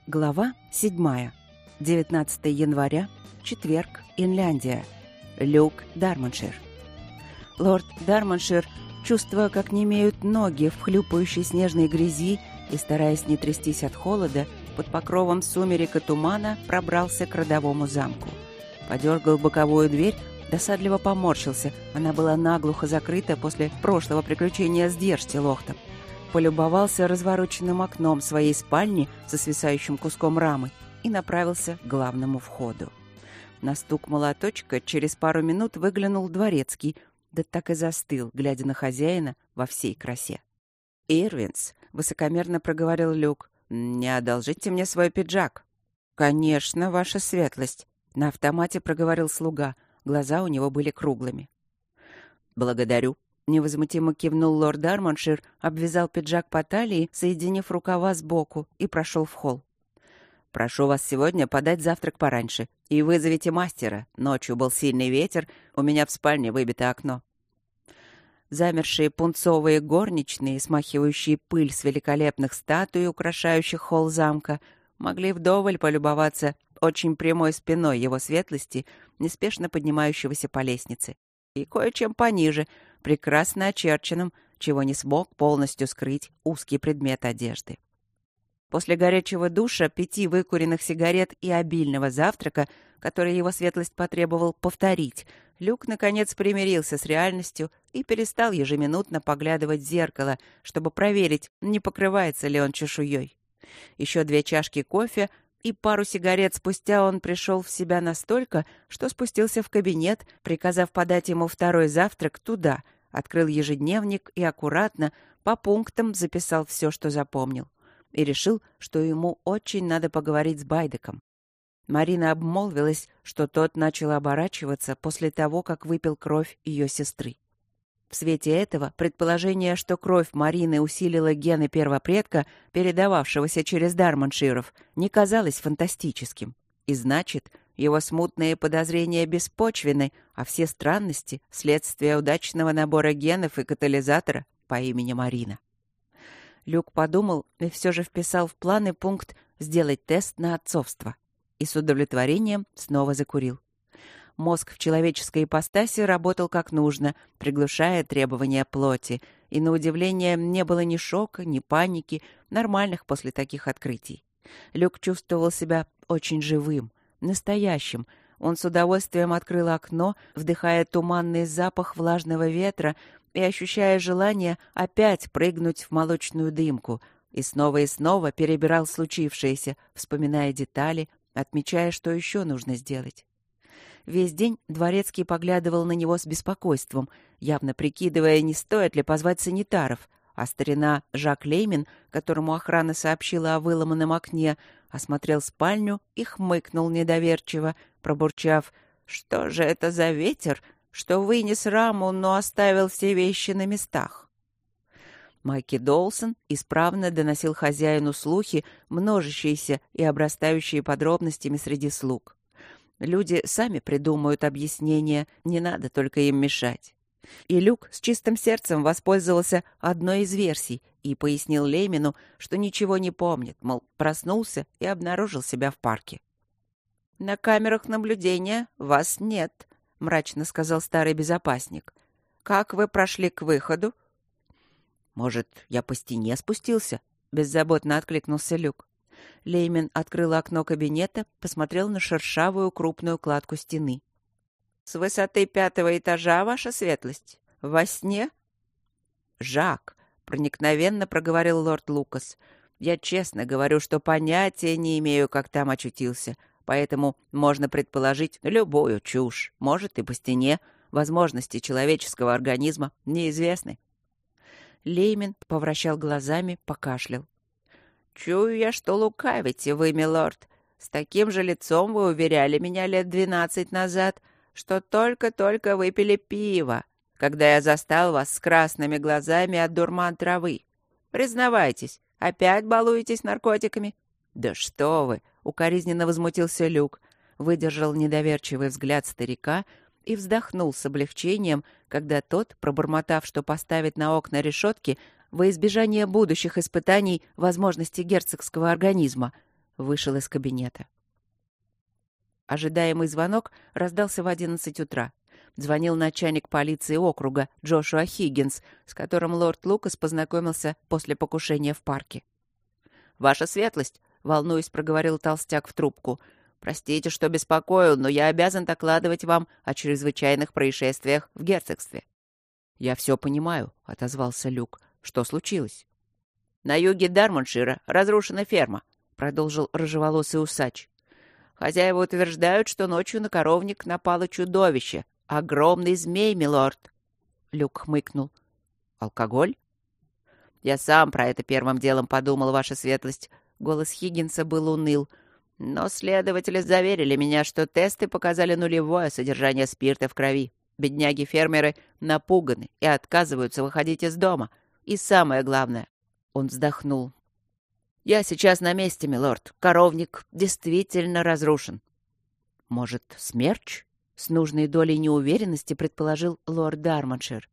Глава 7. 19 января. Четверг. Инляндия. Люк Дармоншир. Лорд Дармоншир, чувствуя, как немеют ноги в хлюпающей снежной грязи и стараясь не трястись от холода, под покровом сумерек и тумана пробрался к родовому замку. Подергал боковую дверь, досадливо поморщился. Она была наглухо закрыта после прошлого приключения с Дерштилохтом. Полюбовался развороченным окном своей спальни со свисающим куском рамы и направился к главному входу. На стук молоточка через пару минут выглянул дворецкий, да так и застыл, глядя на хозяина во всей красе. «Ирвинс», — высокомерно проговорил Люк, — «не одолжите мне свой пиджак». «Конечно, ваша светлость», — на автомате проговорил слуга. Глаза у него были круглыми. «Благодарю», — невозмутимо кивнул лорд Дармоншир, обвязал пиджак по талии, соединив рукава сбоку, и прошел в холл. «Прошу вас сегодня подать завтрак пораньше и вызовите мастера. Ночью был сильный ветер, у меня в спальне выбито окно». Замершие пунцовые горничные, смахивающие пыль с великолепных статуй, украшающих холл замка, могли вдоволь полюбоваться очень прямой спиной его светлости, неспешно поднимающегося по лестнице, и кое-чем пониже, прекрасно очерченным, чего не смог полностью скрыть узкий предмет одежды. После горячего душа, 5 выкуренных сигарет и обильного завтрака, который его светлость потребовал повторить, Люк, наконец, примирился с реальностью и перестал ежеминутно поглядывать в зеркало, чтобы проверить, не покрывается ли он чешуей. Еще 2 чашки кофе, и пару сигарет спустя он пришел в себя настолько, что спустился в кабинет, приказав подать ему второй завтрак туда, открыл ежедневник и аккуратно, по пунктам записал все, что запомнил, и решил, что ему очень надо поговорить с Байдеком. Марина обмолвилась, что тот начал оборачиваться после того, как выпил кровь ее сестры. В свете этого предположение, что кровь Марины усилила гены первопредка, передававшегося через Дармонширов, не казалось фантастическим. И значит, его смутные подозрения беспочвенны, а все странности — следствие удачного набора генов и катализатора по имени Марина. Люк подумал и все же вписал в планы пункт «сделать тест на отцовство» и с удовлетворением снова закурил. Мозг в человеческой ипостаси работал как нужно, приглушая требования плоти, и, на удивление, не было ни шока, ни паники, нормальных после таких открытий. Люк чувствовал себя очень живым, настоящим. Он с удовольствием открыл окно, вдыхая туманный запах влажного ветра и ощущая желание опять прыгнуть в молочную дымку, и снова перебирал случившееся, вспоминая детали, отмечая, что еще нужно сделать. Весь день дворецкий поглядывал на него с беспокойством, явно прикидывая, не стоит ли позвать санитаров, а старина Жак Леймин, которому охрана сообщила о выломанном окне, осмотрел спальню и хмыкнул недоверчиво, пробурчав: «Что же это за ветер, что вынес раму, но оставил все вещи на местах?» Майки Доусон исправно доносил хозяину слухи, множащиеся и обрастающие подробностями среди слуг. Люди сами придумают объяснения, не надо только им мешать. И Люк с чистым сердцем воспользовался одной из версий и пояснил Леймину, что ничего не помнит, мол, проснулся и обнаружил себя в парке. «На камерах наблюдения вас нет», — мрачно сказал старый безопасник. «Как вы прошли к выходу?» «Может, я по стене спустился?» — беззаботно откликнулся Люк. Леймин открыл окно кабинета, посмотрел на шершавую крупную кладку стены. «С высоты 5-го этажа, ваша светлость? Во сне?» «Жак», — проникновенно проговорил лорд Лукас, — «я честно говорю, что понятия не имею, как там очутился, поэтому можно предположить любую чушь, может, и по стене, возможности человеческого организма неизвестны». Леймин повращал глазами, покашлял. «Чую я, что лукавите вы, милорд. С таким же лицом вы уверяли меня лет 12 назад, что только-только выпили пиво, когда я застал вас с красными глазами от дурман травы. Признавайтесь, опять балуетесь наркотиками?» «Да что вы!» — укоризненно возмутился Люк, выдержал недоверчивый взгляд старика и вздохнул с облегчением, когда тот, пробормотав, что поставит на окна решетки во избежание будущих испытаний возможности герцогского организма, вышел из кабинета. Ожидаемый звонок раздался в 11 утра. Звонил начальник полиции округа Джошуа Хиггинс, с которым лорд Лукас познакомился после покушения в парке. «Ваша светлость», — волнуясь, проговорил толстяк в трубку, — «простите, что беспокою, но я обязан докладывать вам о чрезвычайных происшествиях в герцогстве». «Я все понимаю», — отозвался Люк. «Что случилось?» «На юге Дармоншира разрушена ферма», — продолжил рыжеволосый усач. «Хозяева утверждают, что ночью на коровник напало чудовище. Огромный змей, милорд». Люк хмыкнул. «Алкоголь?» «Я сам про это первым делом подумал, ваша светлость». Голос Хиггинса был уныл. «Но следователи заверили меня, что тесты показали нулевое содержание спирта в крови. Бедняги-фермеры напуганы и отказываются выходить из дома. И самое главное...» Он вздохнул. «Я сейчас на месте, милорд. Коровник действительно разрушен». «Может, смерч?» — с нужной долей неуверенности предположил лорд Дармоншир.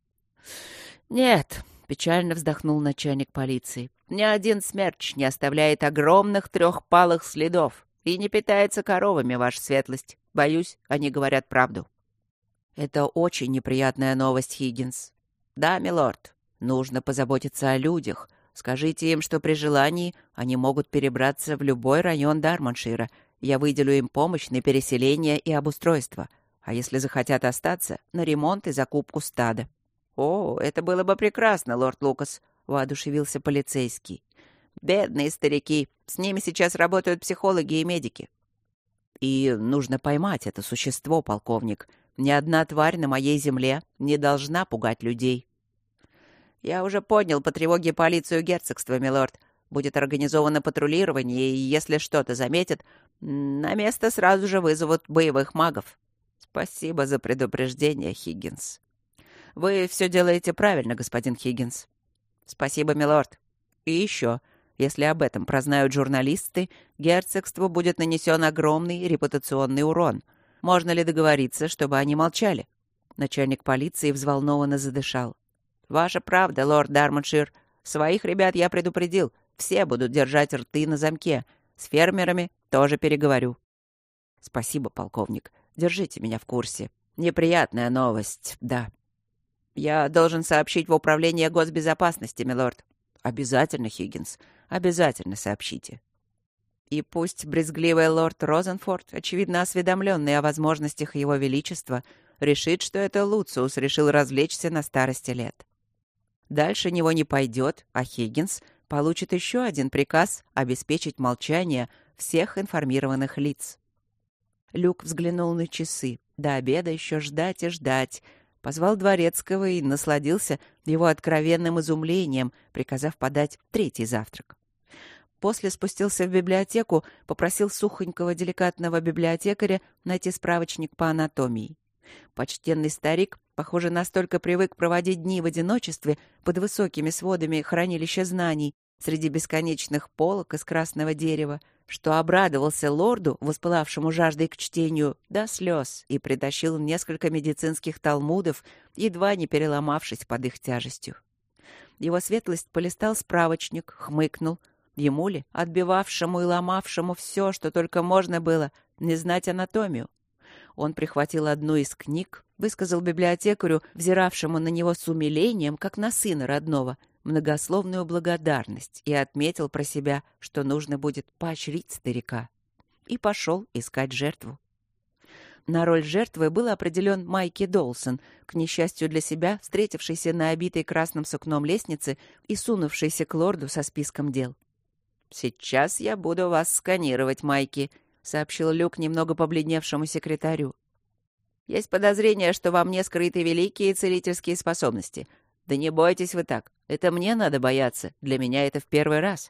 «Нет», — печально вздохнул начальник полиции. «Ни один смерч не оставляет огромных трехпалых следов и не питается коровами, ваша светлость. Боюсь, они говорят правду». «Это очень неприятная новость, Хиггинс». «Да, милорд, нужно позаботиться о людях. Скажите им, что при желании они могут перебраться в любой район Дармоншира. Я выделю им помощь на переселение и обустройство. А если захотят остаться, на ремонт и закупку стада». «О, это было бы прекрасно, лорд Лукас», — воодушевился полицейский. «Бедные старики. С ними сейчас работают психологи и медики». «И нужно поймать это существо, полковник. Ни одна тварь на моей земле не должна пугать людей». «Я уже поднял по тревоге полицию герцогства, милорд. Будет организовано патрулирование, и если что-то заметят, на место сразу же вызовут боевых магов». «Спасибо за предупреждение, Хиггинс». «Вы все делаете правильно, господин Хиггинс». «Спасибо, милорд. И еще, если об этом прознают журналисты, герцогству будет нанесен огромный репутационный урон. Можно ли договориться, чтобы они молчали?» Начальник полиции взволнованно задышал. «Ваша правда, лорд Дармоншир. Своих ребят я предупредил. Все будут держать рты на замке. С фермерами тоже переговорю». «Спасибо, полковник. Держите меня в курсе. Неприятная новость, да». «Я должен сообщить в управление госбезопасности, милорд». «Обязательно, Хиггинс. Обязательно сообщите». И пусть брезгливый лорд Розенфорд, очевидно осведомленный о возможностях его величества, решит, что это Луциус решил развлечься на старости лет. Дальше него не пойдет, а Хиггинс получит еще один приказ обеспечить молчание всех информированных лиц. Люк взглянул на часы. До обеда еще ждать и ждать. Позвал дворецкого и насладился его откровенным изумлением, приказав подать третий завтрак. После спустился в библиотеку, попросил сухонького деликатного библиотекаря найти справочник по анатомии. Почтенный старик, похоже, настолько привык проводить дни в одиночестве под высокими сводами хранилища знаний среди бесконечных полок из красного дерева, что обрадовался лорду, воспылавшему жаждой к чтению, до слез, и притащил несколько медицинских талмудов, едва не переломавшись под их тяжестью. Его светлость полистал справочник, хмыкнул. Ему ли, отбивавшему и ломавшему все, что только можно было, не знать анатомию? Он прихватил одну из книг, высказал библиотекарю, взиравшему на него с умилением, как на сына родного, многословную благодарность и отметил про себя, что нужно будет поощрить старика. И пошел искать жертву. На роль жертвы был определен Майки Доусон, к несчастью для себя, встретившийся на обитой красным сукном лестнице и сунувшийся к лорду со списком дел. «Сейчас я буду вас сканировать, Майки», — сообщил Люк немного побледневшему секретарю. «Есть подозрение, что во мне скрыты великие целительские способности. Да не бойтесь вы так. Это мне надо бояться. Для меня это в первый раз».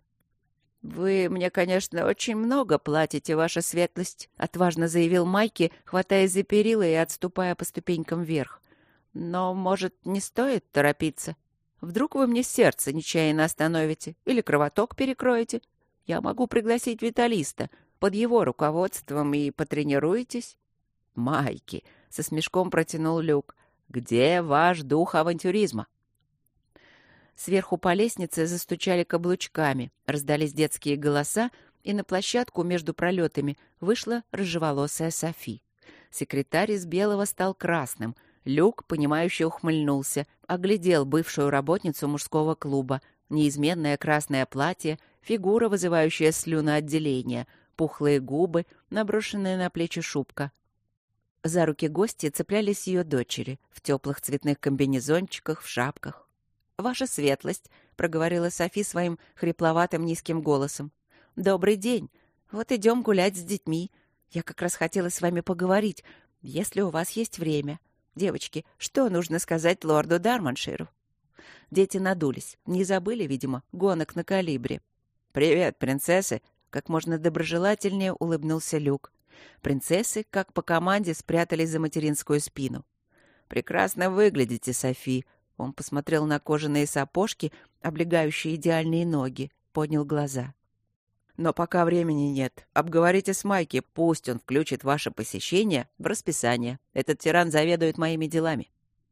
«Вы мне, конечно, очень много платите, ваша светлость», — отважно заявил Майки, хватаясь за перила и отступая по ступенькам вверх. «Но, может, не стоит торопиться? Вдруг вы мне сердце нечаянно остановите или кровоток перекроете? Я могу пригласить Виталиста под его руководством и потренируетесь». «Майки», — со смешком протянул Люк, — «где ваш дух авантюризма?» Сверху по лестнице застучали каблучками, раздались детские голоса, и на площадку между пролетами вышла рыжеволосая Софи. Секретарь из белого стал красным. Люк, понимающе ухмыльнулся, оглядел бывшую работницу мужского клуба. Неизменное красное платье, фигура, вызывающая слюноотделение, пухлые губы, наброшенная на плечи шубка. За руки гости цеплялись ее дочери в теплых цветных комбинезончиках, в шапках. «Ваша светлость», — проговорила Софи своим хрипловатым низким голосом. «Добрый день. Вот идем гулять с детьми. Я как раз хотела с вами поговорить, если у вас есть время. Девочки, что нужно сказать лорду Дармонширу?» Дети надулись. Не забыли, видимо, гонок на калибре. «Привет, принцессы!» — как можно доброжелательнее улыбнулся Люк. Принцессы, как по команде, спрятались за материнскую спину. «Прекрасно выглядите, Софи!» Он посмотрел на кожаные сапожки, облегающие идеальные ноги, поднял глаза. «Но пока времени нет. Обговорите с Майки, пусть он включит ваше посещение в расписание. Этот тиран заведует моими делами».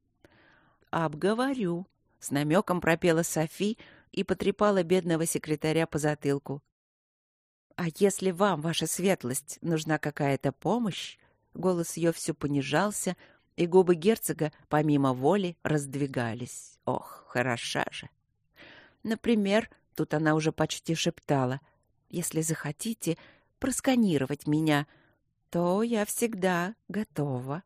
«Обговорю», — с намеком пропела Софи и потрепала бедного секретаря по затылку. «А если вам, ваша светлость, нужна какая-то помощь?» Голос ее все понижался, и губы герцога, помимо воли, раздвигались. Ох, хороша же! «Например, тут она уже почти шептала, если захотите просканировать меня, то я всегда готова».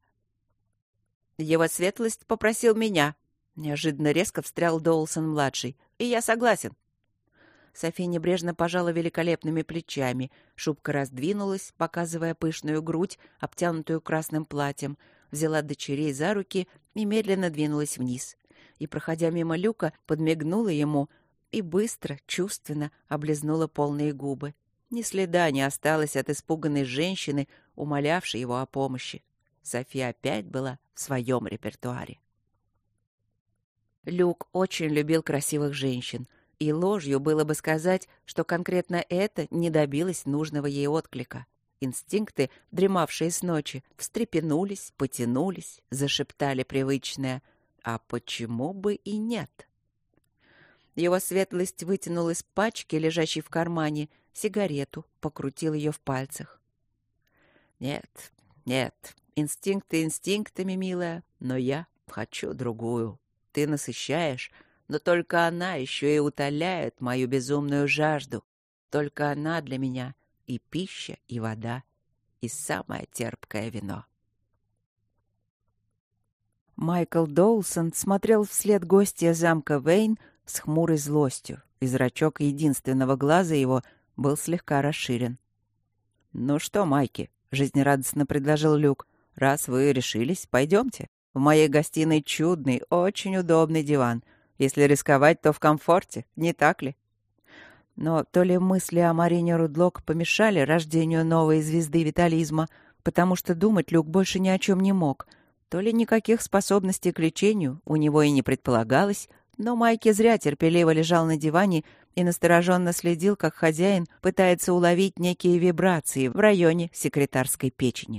«Его светлость попросил меня», — неожиданно резко встрял Доулсон-младший, — «и я согласен». София небрежно пожала великолепными плечами. Шубка раздвинулась, показывая пышную грудь, обтянутую красным платьем, взяла дочерей за руки и медленно двинулась вниз. И, проходя мимо Люка, подмигнула ему и быстро, чувственно облизнула полные губы. Ни следа не осталось от испуганной женщины, умолявшей его о помощи. София опять была в своем репертуаре. Люк очень любил красивых женщин. И ложью было бы сказать, что конкретно это не добилось нужного ей отклика. Инстинкты, дремавшие с ночи, встрепенулись, потянулись, зашептали привычное «А почему бы и нет?». Его светлость вытянул из пачки, лежащей в кармане, сигарету, покрутил ее в пальцах. «Нет, нет, инстинкты инстинктами, милая, но я хочу другую. Ты насыщаешь, но только она еще и утоляет мою безумную жажду. Только она для меня и пища, и вода, и самое терпкое вино». Майкл Доулсон смотрел вслед гостя замка Вейн с хмурой злостью, и зрачок единственного глаза его был слегка расширен. «Ну что, Майки?» — жизнерадостно предложил Люк. «Раз вы решились, пойдемте. В моей гостиной чудный, очень удобный диван. Если рисковать, то в комфорте, не так ли?» Но то ли мысли о Марине Рудлок помешали рождению новой звезды витализма, потому что думать Люк больше ни о чем не мог, то ли никаких способностей к лечению у него и не предполагалось, но Майки зря терпеливо лежал на диване и настороженно следил, как хозяин пытается уловить некие вибрации в районе секретарской печени.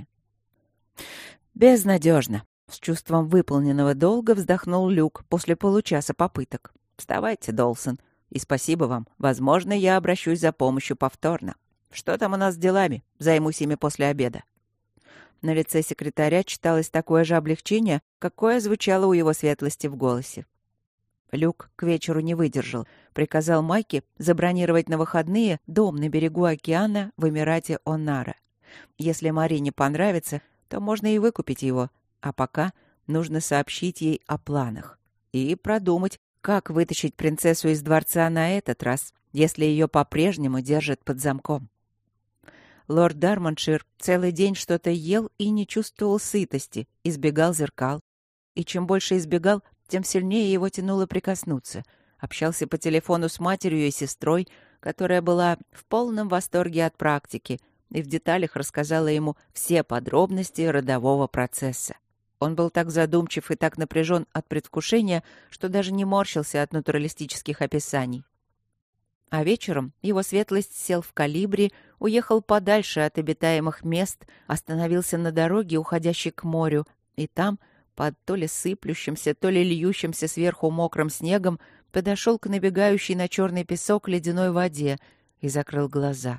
«Безнадежно», — с чувством выполненного долга вздохнул Люк после получаса попыток. «Вставайте, Доулсон, и спасибо вам. Возможно, я обращусь за помощью повторно. Что там у нас с делами? Займусь ими после обеда». На лице секретаря читалось такое же облегчение, какое звучало у его светлости в голосе. Люк к вечеру не выдержал. Приказал Майке забронировать на выходные дом на берегу океана в Эмирате Онара. Если Марине понравится, то можно и выкупить его. А пока нужно сообщить ей о планах и продумать, как вытащить принцессу из дворца на этот раз, если ее по-прежнему держат под замком. Лорд Дармоншир целый день что-то ел и не чувствовал сытости, избегал зеркал. И чем больше избегал, тем сильнее его тянуло прикоснуться. Общался по телефону с матерью и сестрой, которая была в полном восторге от практики, и в деталях рассказала ему все подробности родового процесса. Он был так задумчив и так напряжен от предвкушения, что даже не морщился от натуралистических описаний. А вечером его светлость сел в калибре, уехал подальше от обитаемых мест, остановился на дороге, уходящей к морю, и там, под то ли сыплющимся, то ли льющимся сверху мокрым снегом, подошел к набегающей на черный песок ледяной воде и закрыл глаза.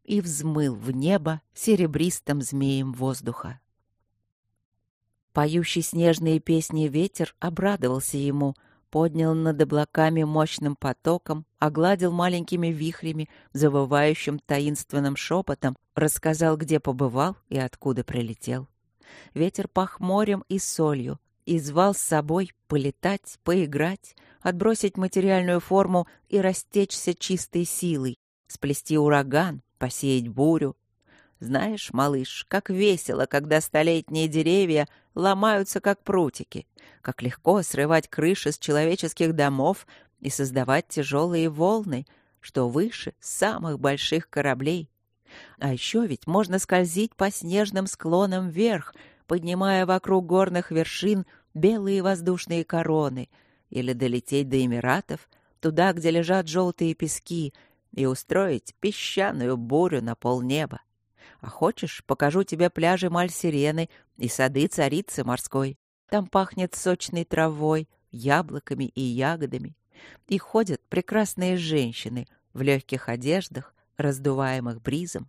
и взмыл в небо серебристым змеем воздуха. Поющий снежные песни ветер обрадовался ему, поднял над облаками мощным потоком, огладил маленькими вихрями, завывающим таинственным шепотом, рассказал, где побывал и откуда прилетел. Ветер пах морем и солью и звал с собой полетать, поиграть, отбросить материальную форму и растечься чистой силой, сплести ураган, посеять бурю. Знаешь, малыш, как весело, когда столетние деревья ломаются, как прутики, как легко срывать крыши с человеческих домов и создавать тяжелые волны, что выше самых больших кораблей. А еще ведь можно скользить по снежным склонам вверх, поднимая вокруг горных вершин белые воздушные короны, или долететь до Эмиратов, туда, где лежат желтые пески, и устроить песчаную бурю на полнеба. А хочешь, покажу тебе пляжи Маль-Сирены и сады царицы морской. Там пахнет сочной травой, яблоками и ягодами. И ходят прекрасные женщины в легких одеждах, раздуваемых бризом.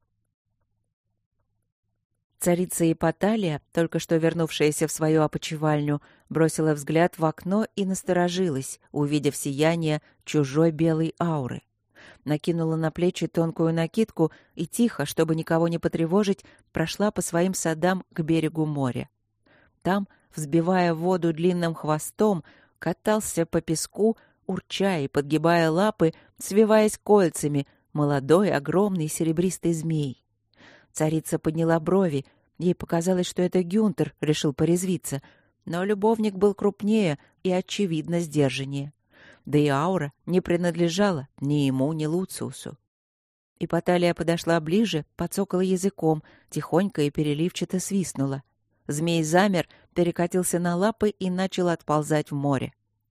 Царица Ипаталия, только что вернувшаяся в свою опочивальню, бросила взгляд в окно и насторожилась, увидев сияние чужой белой ауры. Накинула на плечи тонкую накидку и тихо, чтобы никого не потревожить, прошла по своим садам к берегу моря. Там, взбивая воду длинным хвостом, катался по песку, урча и подгибая лапы, свиваясь кольцами, молодой, огромный серебристый змей. Царица подняла брови. Ей показалось, что это Гюнтер решил порезвиться, но любовник был крупнее и, очевидно, сдержаннее. Да и аура не принадлежала ни ему, ни Луциусу. Ипаталия подошла ближе, подцокала языком, тихонько и переливчато свистнула. Змей замер, перекатился на лапы и начал отползать в море.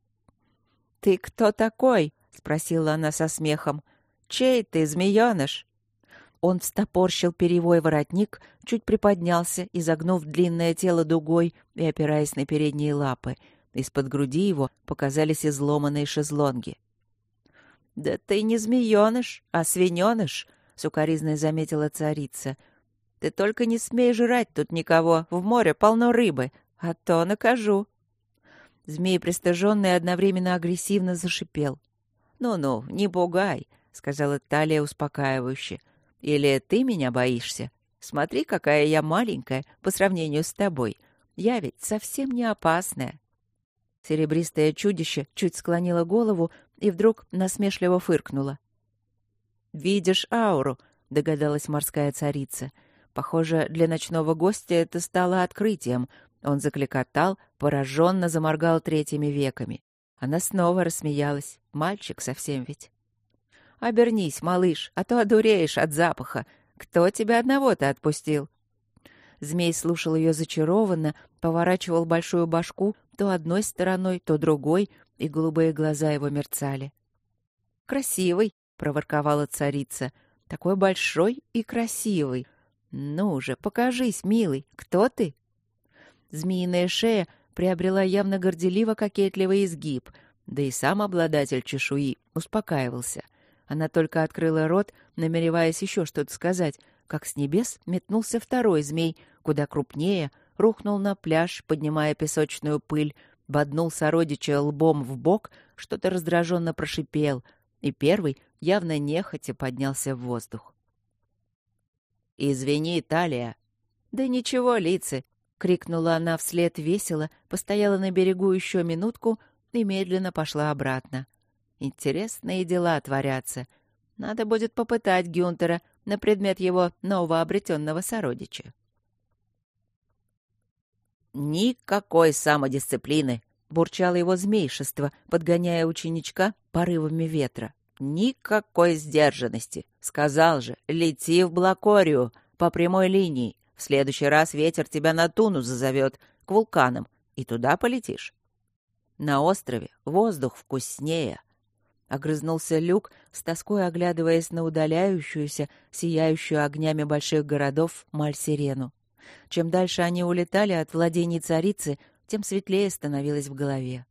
«Ты кто такой?» — спросила она со смехом. «Чей ты, змеёныш?» Он встопорщил перьевой воротник, чуть приподнялся, изогнув длинное тело дугой и опираясь на передние лапы. Из-под груди его показались изломанные шезлонги. «Да ты не змеёныш, а свинёныш», — сукоризной заметила царица. «Ты только не смей жрать тут никого, в море полно рыбы, а то накажу». Змей, пристыженный, одновременно агрессивно зашипел. «Ну-ну, не пугай», — сказала Талия успокаивающе. «Или ты меня боишься? Смотри, какая я маленькая по сравнению с тобой. Я ведь совсем не опасная». Серебристое чудище чуть склонило голову и вдруг насмешливо фыркнуло. «Видишь ауру», — догадалась морская царица. Похоже, для ночного гостя это стало открытием. Он закликотал, пораженно заморгал третьими веками. Она снова рассмеялась. Мальчик совсем ведь. «Обернись, малыш, а то одуреешь от запаха. Кто тебя одного-то отпустил?» Змей слушал ее зачарованно, поворачивал большую башку то одной стороной, то другой, и голубые глаза его мерцали. «Красивый», — проворковала царица, — «такой большой и красивый. Ну же, покажись, милый, кто ты?» Змеиная шея приобрела явно горделиво-кокетливый изгиб, да и сам обладатель чешуи успокаивался. Она только открыла рот, намереваясь еще что-то сказать, как с небес метнулся второй змей, куда крупнее, рухнул на пляж, поднимая песочную пыль, боднул сородича лбом в бок, что-то раздраженно прошипел, и первый явно нехотя поднялся в воздух. «Извини, Талия». «Да ничего, Лицы!» — крикнула она вслед весело, постояла на берегу еще минутку и медленно пошла обратно. «Интересные дела творятся. Надо будет попытать Гюнтера на предмет его новообретенного сородича». «Никакой самодисциплины!» — бурчало его змейшество, подгоняя ученичка порывами ветра. «Никакой сдержанности! Сказал же, лети в Блакорию по прямой линии. В следующий раз ветер тебя на Туну зазовет, к вулканам, и туда полетишь. На острове воздух вкуснее». Огрызнулся Люк, с тоской оглядываясь на удаляющуюся, сияющую огнями больших городов Маль-Сирену. Чем дальше они улетали от владений царицы, тем светлее становилось в голове.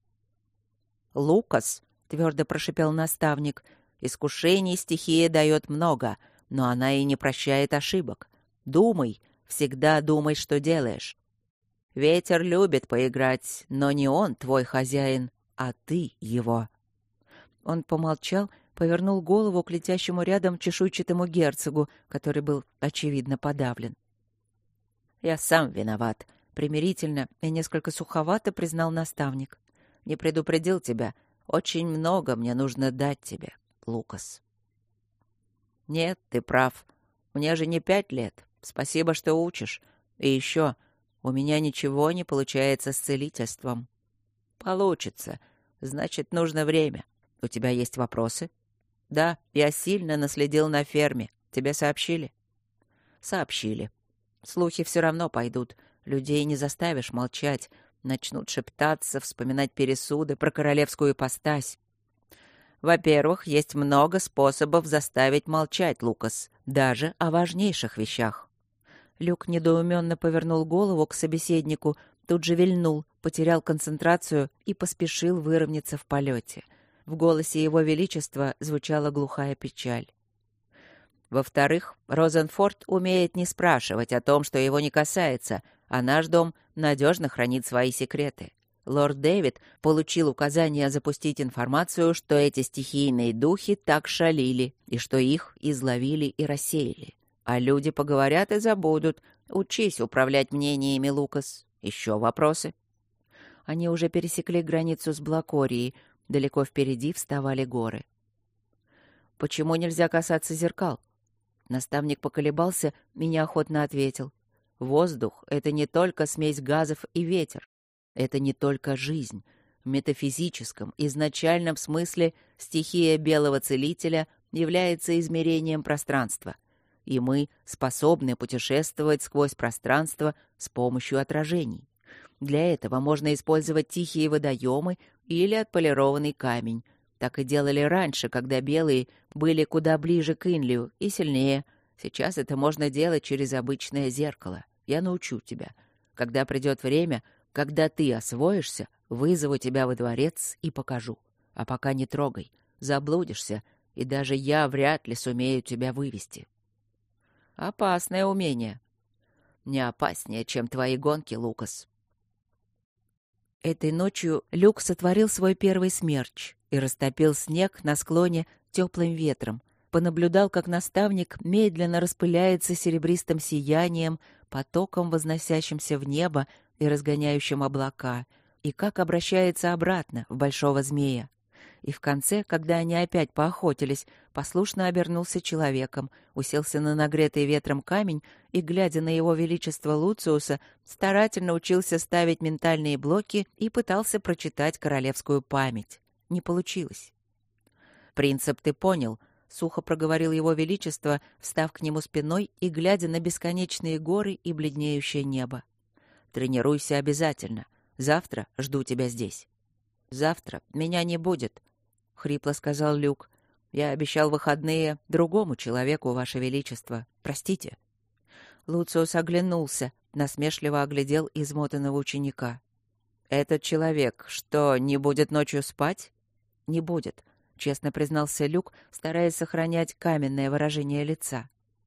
«Лукас», — твердо прошипел наставник, — «искушений стихия дает много, но она и не прощает ошибок. Думай, всегда думай, что делаешь. Ветер любит поиграть, но не он твой хозяин, а ты его». Он помолчал, повернул голову к летящему рядом чешуйчатому герцогу, который был, очевидно, подавлен. «Я сам виноват», — примирительно и несколько суховато признал наставник. «Не предупредил тебя. Очень много мне нужно дать тебе, Лукас». «Нет, ты прав. Мне же не 5 лет. Спасибо, что учишь. И еще, у меня ничего не получается с целительством». «Получится. Значит, нужно время. У тебя есть вопросы?» «Да, я сильно наследил на ферме. Тебе сообщили?» «Сообщили. Слухи все равно пойдут. Людей не заставишь молчать. Начнут шептаться, вспоминать пересуды про королевскую ипостась. Во-первых, есть много способов заставить молчать, Лукас, даже о важнейших вещах». Люк недоуменно повернул голову к собеседнику, тут же вильнул, потерял концентрацию и поспешил выровняться в полете. В голосе его величества звучала глухая печаль. «Во-вторых, Розенфорд умеет не спрашивать о том, что его не касается, а наш дом надежно хранит свои секреты. Лорд Дэвид получил указание запустить информацию, что эти стихийные духи так шалили, и что их изловили и рассеяли. А люди поговорят и забудут. Учись управлять мнениями, Лукас. Еще вопросы?» Они уже пересекли границу с Блакорией. Далеко впереди вставали горы. «Почему нельзя касаться зеркал?» Наставник поколебался и неохотно ответил. «Воздух — это не только смесь газов и ветер. Это не только жизнь. В метафизическом, изначальном смысле стихия белого целителя является измерением пространства. И мы способны путешествовать сквозь пространство с помощью отражений. Для этого можно использовать тихие водоемы или отполированный камень. Так и делали раньше, когда белые были куда ближе к Инлию и сильнее. Сейчас это можно делать через обычное зеркало. Я научу тебя. Когда придет время, когда ты освоишься, вызову тебя во дворец и покажу. А пока не трогай. Заблудишься, и даже я вряд ли сумею тебя вывести». «Опасное умение». «Не опаснее, чем твои гонки, Лукас». Этой ночью Люк сотворил свой первый смерч и растопил снег на склоне теплым ветром, понаблюдал, как наставник медленно распыляется серебристым сиянием, потоком, возносящимся в небо и разгоняющим облака, и как обращается обратно в большого змея. И в конце, когда они опять поохотились, послушно обернулся человеком, уселся на нагретый ветром камень и, глядя на его величество Луциуса, старательно учился ставить ментальные блоки и пытался прочитать королевскую память. Не получилось. «Принцип ты понял», — сухо проговорил его величество, встав к нему спиной и глядя на бесконечные горы и бледнеющее небо. «Тренируйся обязательно. Завтра жду тебя здесь». «Завтра меня не будет», — хрипло сказал Люк. «Я обещал выходные другому человеку, Ваше Величество. Простите». Луциус оглянулся, насмешливо оглядел измотанного ученика. «Этот человек что, не будет ночью спать?» «Не будет», — честно признался Люк, стараясь сохранять каменное выражение лица.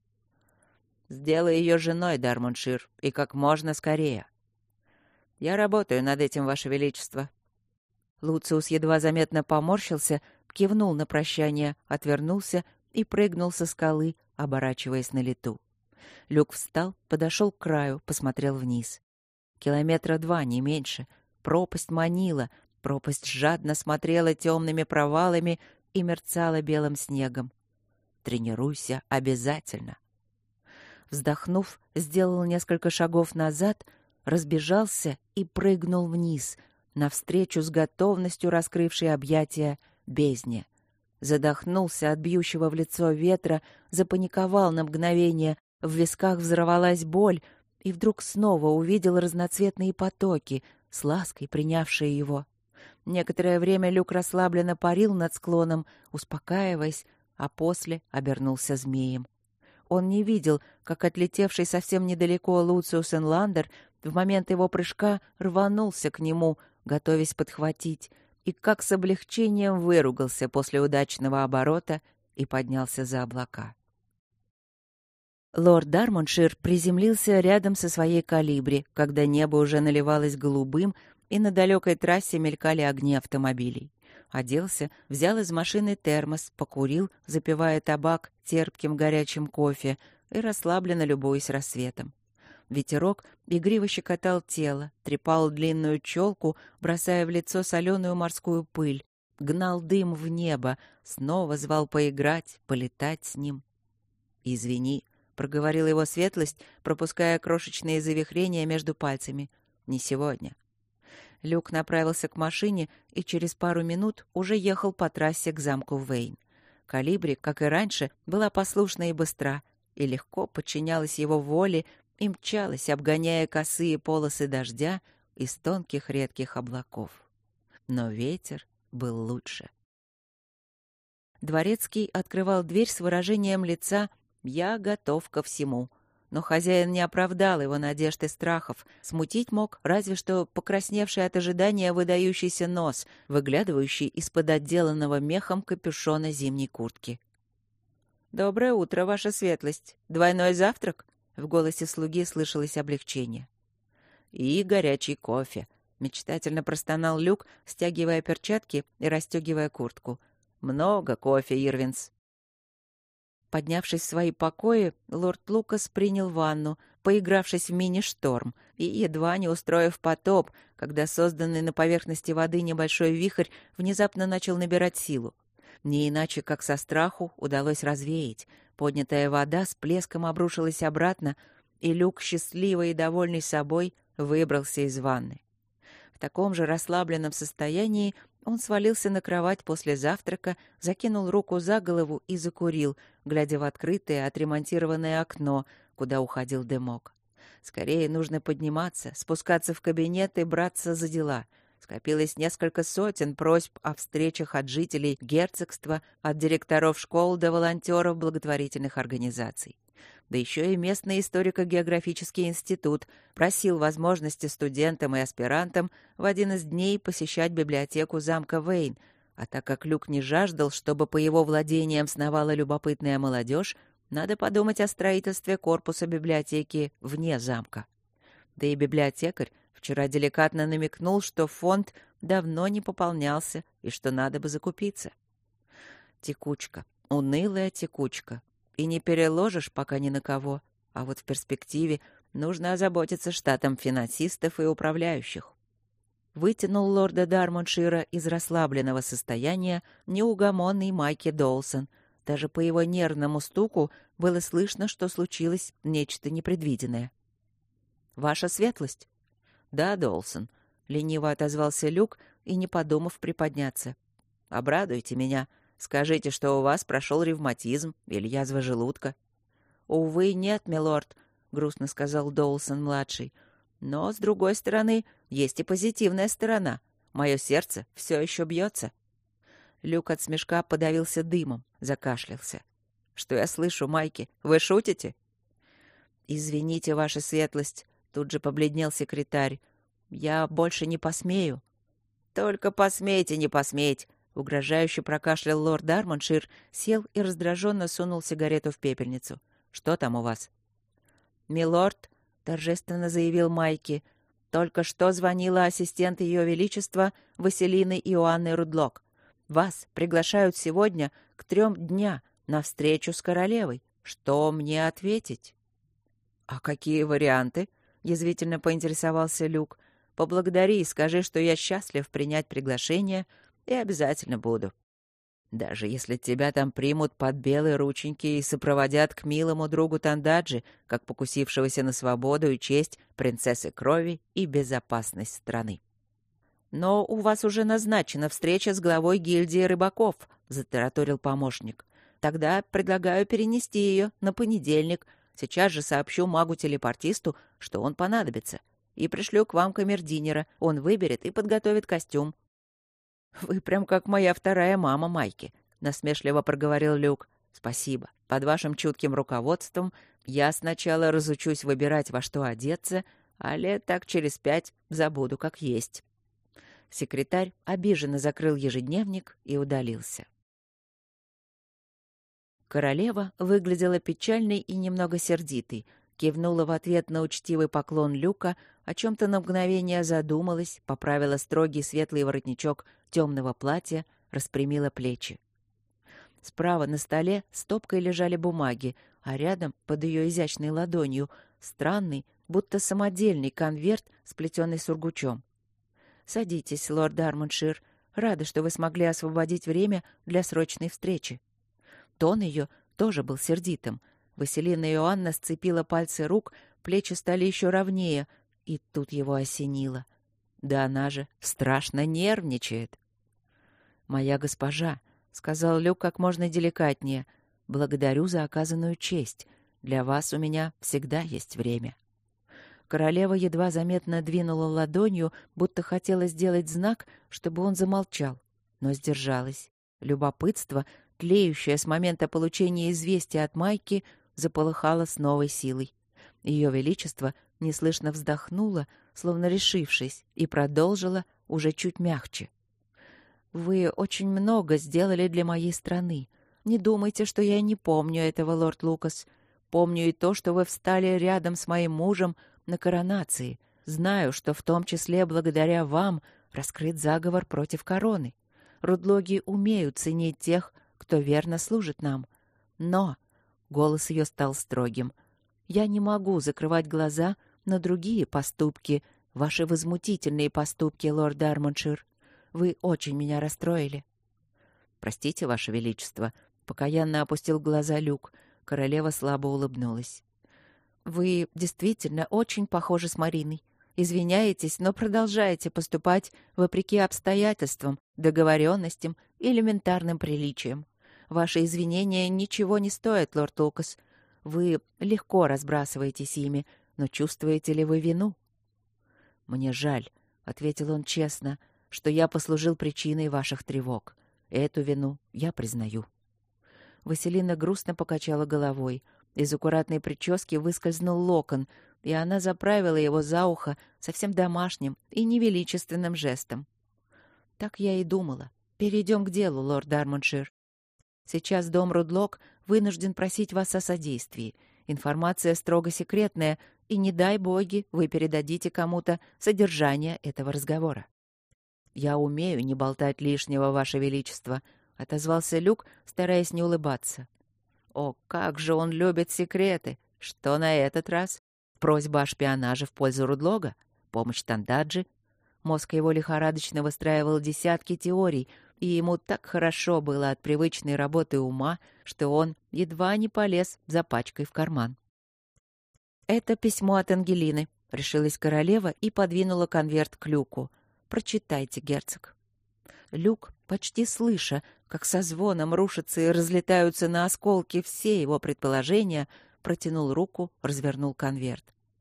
«Сделай ее женой, Дармоншир, и как можно скорее». «Я работаю над этим, Ваше Величество». Луциус едва заметно поморщился, кивнул на прощание, отвернулся и прыгнул со скалы, оборачиваясь на лету. Люк встал, подошел к краю, посмотрел вниз. 2 километра, не меньше. Пропасть манила, пропасть жадно смотрела темными провалами и мерцала белым снегом. «Тренируйся обязательно». Вздохнув, сделал несколько шагов назад, разбежался и прыгнул вниз, навстречу с готовностью раскрывшей объятия бездне. Задохнулся от бьющего в лицо ветра, запаниковал на мгновение, в висках взорвалась боль, и вдруг снова увидел разноцветные потоки, с лаской принявшие его. Некоторое время Люк расслабленно парил над склоном, успокаиваясь, а после обернулся змеем. Он не видел, как отлетевший совсем недалеко Луциус Энландер в момент его прыжка рванулся к нему, готовясь подхватить, и как с облегчением выругался после удачного оборота и поднялся за облака. Лорд Дармоншир приземлился рядом со своей калибри, когда небо уже наливалось голубым, и на далекой трассе мелькали огни автомобилей. Оделся, взял из машины термос, покурил, запивая табак терпким горячим кофе и расслабленно любуясь рассветом. Ветерок игриво щекотал тело, трепал длинную челку, бросая в лицо соленую морскую пыль, гнал дым в небо, снова звал поиграть, полетать с ним. «Извини», — проговорила его светлость, пропуская крошечные завихрения между пальцами. «Не сегодня». Люк направился к машине и через пару минут уже ехал по трассе к замку Вейн. Калибри, как и раньше, была послушна и быстра, и легко подчинялась его воле и мчалась, обгоняя косые полосы дождя из тонких редких облаков. Но ветер был лучше. Дворецкий открывал дверь с выражением лица «Я готов ко всему». Но хозяин не оправдал его надежд и страхов. Смутить мог разве что покрасневший от ожидания выдающийся нос, выглядывающий из-под отделанного мехом капюшона зимней куртки. «Доброе утро, ваша светлость. Двойной завтрак?» В голосе слуги слышалось облегчение. «И горячий кофе», — мечтательно простонал Люк, стягивая перчатки и расстегивая куртку. «Много кофе, Ирвинс». Поднявшись в свои покои, лорд Лукас принял ванну, поигравшись в мини-шторм, и едва не устроив потоп, когда созданный на поверхности воды небольшой вихрь внезапно начал набирать силу. Не иначе, как со страху, удалось развеять. Поднятая вода с плеском обрушилась обратно, и Люк, счастливый и довольный собой, выбрался из ванны. В таком же расслабленном состоянии он свалился на кровать после завтрака, закинул руку за голову и закурил, глядя в открытое, отремонтированное окно, куда уходил дымок. Скорее нужно подниматься, спускаться в кабинет и браться за дела. Скопилось несколько сотен просьб о встречах от жителей герцогства, от директоров школ до волонтеров благотворительных организаций. Да еще и местный историко-географический институт просил возможности студентам и аспирантам в один из дней посещать библиотеку замка Вейн, а так как Люк не жаждал, чтобы по его владениям сновала любопытная молодежь, надо подумать о строительстве корпуса библиотеки вне замка. Да и библиотекарь вчера деликатно намекнул, что фонд давно не пополнялся и что надо бы закупиться. Текучка, унылая текучка. И не переложишь пока ни на кого. А вот в перспективе нужно озаботиться штатом финансистов и управляющих. Вытянул лорда Дармоншира из расслабленного состояния неугомонный Майки Доусон. Даже по его нервному стуку было слышно, что случилось нечто непредвиденное. «Ваша светлость?» «Да, Доусон», — лениво отозвался Люк и, не подумав, приподняться. «Обрадуйте меня. Скажите, что у вас прошел ревматизм или язва желудка». «Увы, нет, милорд», — грустно сказал Доусон-младший. «Но, с другой стороны, есть и позитивная сторона. Мое сердце все еще бьется». Люк от смешка подавился дымом, закашлялся. «Что я слышу, Майки? Вы шутите?» «Извините, ваша светлость», — тут же побледнел секретарь. «Я больше не посмею». «Только посмейте не посметь», — угрожающе прокашлял лорд Дармоншир, сел и раздраженно сунул сигарету в пепельницу. «Что там у вас?» «Милорд», — торжественно заявил Майки, — «только что звонила ассистент Ее Величества Василины Иоанны Рудлок. Вас приглашают сегодня к 3 дня на встречу с королевой. Что мне ответить?» «А какие варианты?» — язвительно поинтересовался Люк. «Поблагодари и скажи, что я счастлив принять приглашение и обязательно буду. Даже если тебя там примут под белые рученьки и сопроводят к милому другу Тандаджи, как покусившегося на свободу и честь принцессы крови и безопасность страны». «Но у вас уже назначена встреча с главой гильдии рыбаков», — затараторил помощник. «Тогда предлагаю перенести ее на понедельник. Сейчас же сообщу магу-телепортисту, что он понадобится, и пришлю к вам камердинера. Он выберет и подготовит костюм». «Вы прям как моя вторая мама, Майки», — насмешливо проговорил Люк. «Спасибо. Под вашим чутким руководством я сначала разучусь выбирать, во что одеться, а лет так через 5 забуду, как есть». Секретарь обиженно закрыл ежедневник и удалился. Королева выглядела печальной и немного сердитой, кивнула в ответ на учтивый поклон Люка, о чем-то на мгновение задумалась, поправила строгий светлый воротничок темного платья, распрямила плечи. Справа на столе стопкой лежали бумаги, а рядом, под ее изящной ладонью, странный, будто самодельный конверт, сплетенный сургучом. «Садитесь, лорд Дармоншир. Рада, что вы смогли освободить время для срочной встречи». Тон ее тоже был сердитым. Василина Иоанна сцепила пальцы рук, плечи стали еще ровнее, и тут его осенило. Да она же страшно нервничает. «Моя госпожа», — сказал Люк как можно деликатнее, — «благодарю за оказанную честь. Для вас у меня всегда есть время». Королева едва заметно двинула ладонью, будто хотела сделать знак, чтобы он замолчал, но сдержалась. Любопытство, тлеющее с момента получения известия от Майки, заполыхало с новой силой. Ее Величество неслышно вздохнула, словно решившись, и продолжила уже чуть мягче. «Вы очень много сделали для моей страны. Не думайте, что я не помню этого, лорд Лукас. Помню и то, что вы встали рядом с моим мужем на коронации. Знаю, что в том числе благодаря вам раскрыт заговор против короны. Рудлоги умеют ценить тех, кто верно служит нам. Но...» — голос ее стал строгим. «Я не могу закрывать глаза на другие поступки, ваши возмутительные поступки, лорд Дармоншир. Вы очень меня расстроили». «Простите, ваше величество», — покаянно опустил глаза Люк. Королева слабо улыбнулась. «Вы действительно очень похожи с Мариной. Извиняетесь, но продолжаете поступать вопреки обстоятельствам, договоренностям и элементарным приличиям. Ваши извинения ничего не стоят, лорд Лукас. Вы легко разбрасываетесь ими, но чувствуете ли вы вину?» «Мне жаль», — ответил он честно, — «что я послужил причиной ваших тревог. Эту вину я признаю». Василина грустно покачала головой. Из аккуратной прически выскользнул локон, и она заправила его за ухо совсем домашним и невеличественным жестом. «Так я и думала. Перейдем к делу, лорд Дармоншир. Сейчас дом Рудлок вынужден просить вас о содействии. Информация строго секретная, и не дай боги вы передадите кому-то содержание этого разговора». «Я умею не болтать лишнего, ваше величество», — отозвался Люк, стараясь не улыбаться. «О, как же он любит секреты! Что на этот раз? Просьба о шпионаже в пользу Рудлога? Помощь Тандаджи?» Мозг его лихорадочно выстраивал десятки теорий, и ему так хорошо было от привычной работы ума, что он едва не полез за пачкой в карман. «Это письмо от Ангелины», — решилась королева и подвинула конверт к Люку. «Прочитайте, герцог». Люк, почти слыша, как со звоном рушатся и разлетаются на осколки все его предположения, протянул руку, развернул конверт.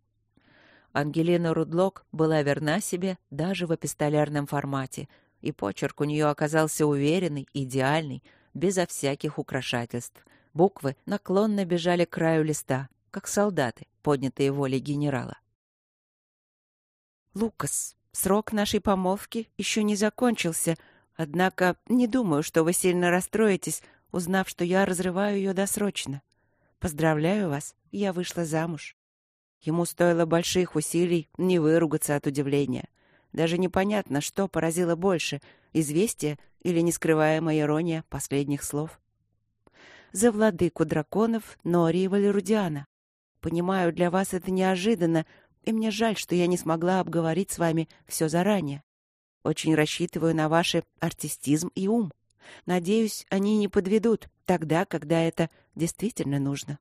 Ангелина Рудлок была верна себе даже в эпистолярном формате, и почерк у нее оказался уверенный, идеальный, безо всяких украшательств. Буквы наклонно бежали к краю листа, как солдаты, поднятые волей генерала. «Лукас, срок нашей помолвки еще не закончился, однако не думаю, что вы сильно расстроитесь, узнав, что я разрываю ее досрочно. Поздравляю вас, я вышла замуж». Ему стоило больших усилий не выругаться от удивления. Даже непонятно, что поразило больше — известие или нескрываемая ирония последних слов. «За владыку драконов Нори Валерудиана. Понимаю, для вас это неожиданно, и мне жаль, что я не смогла обговорить с вами все заранее. Очень рассчитываю на ваш артистизм и ум. Надеюсь, они не подведут тогда, когда это действительно нужно».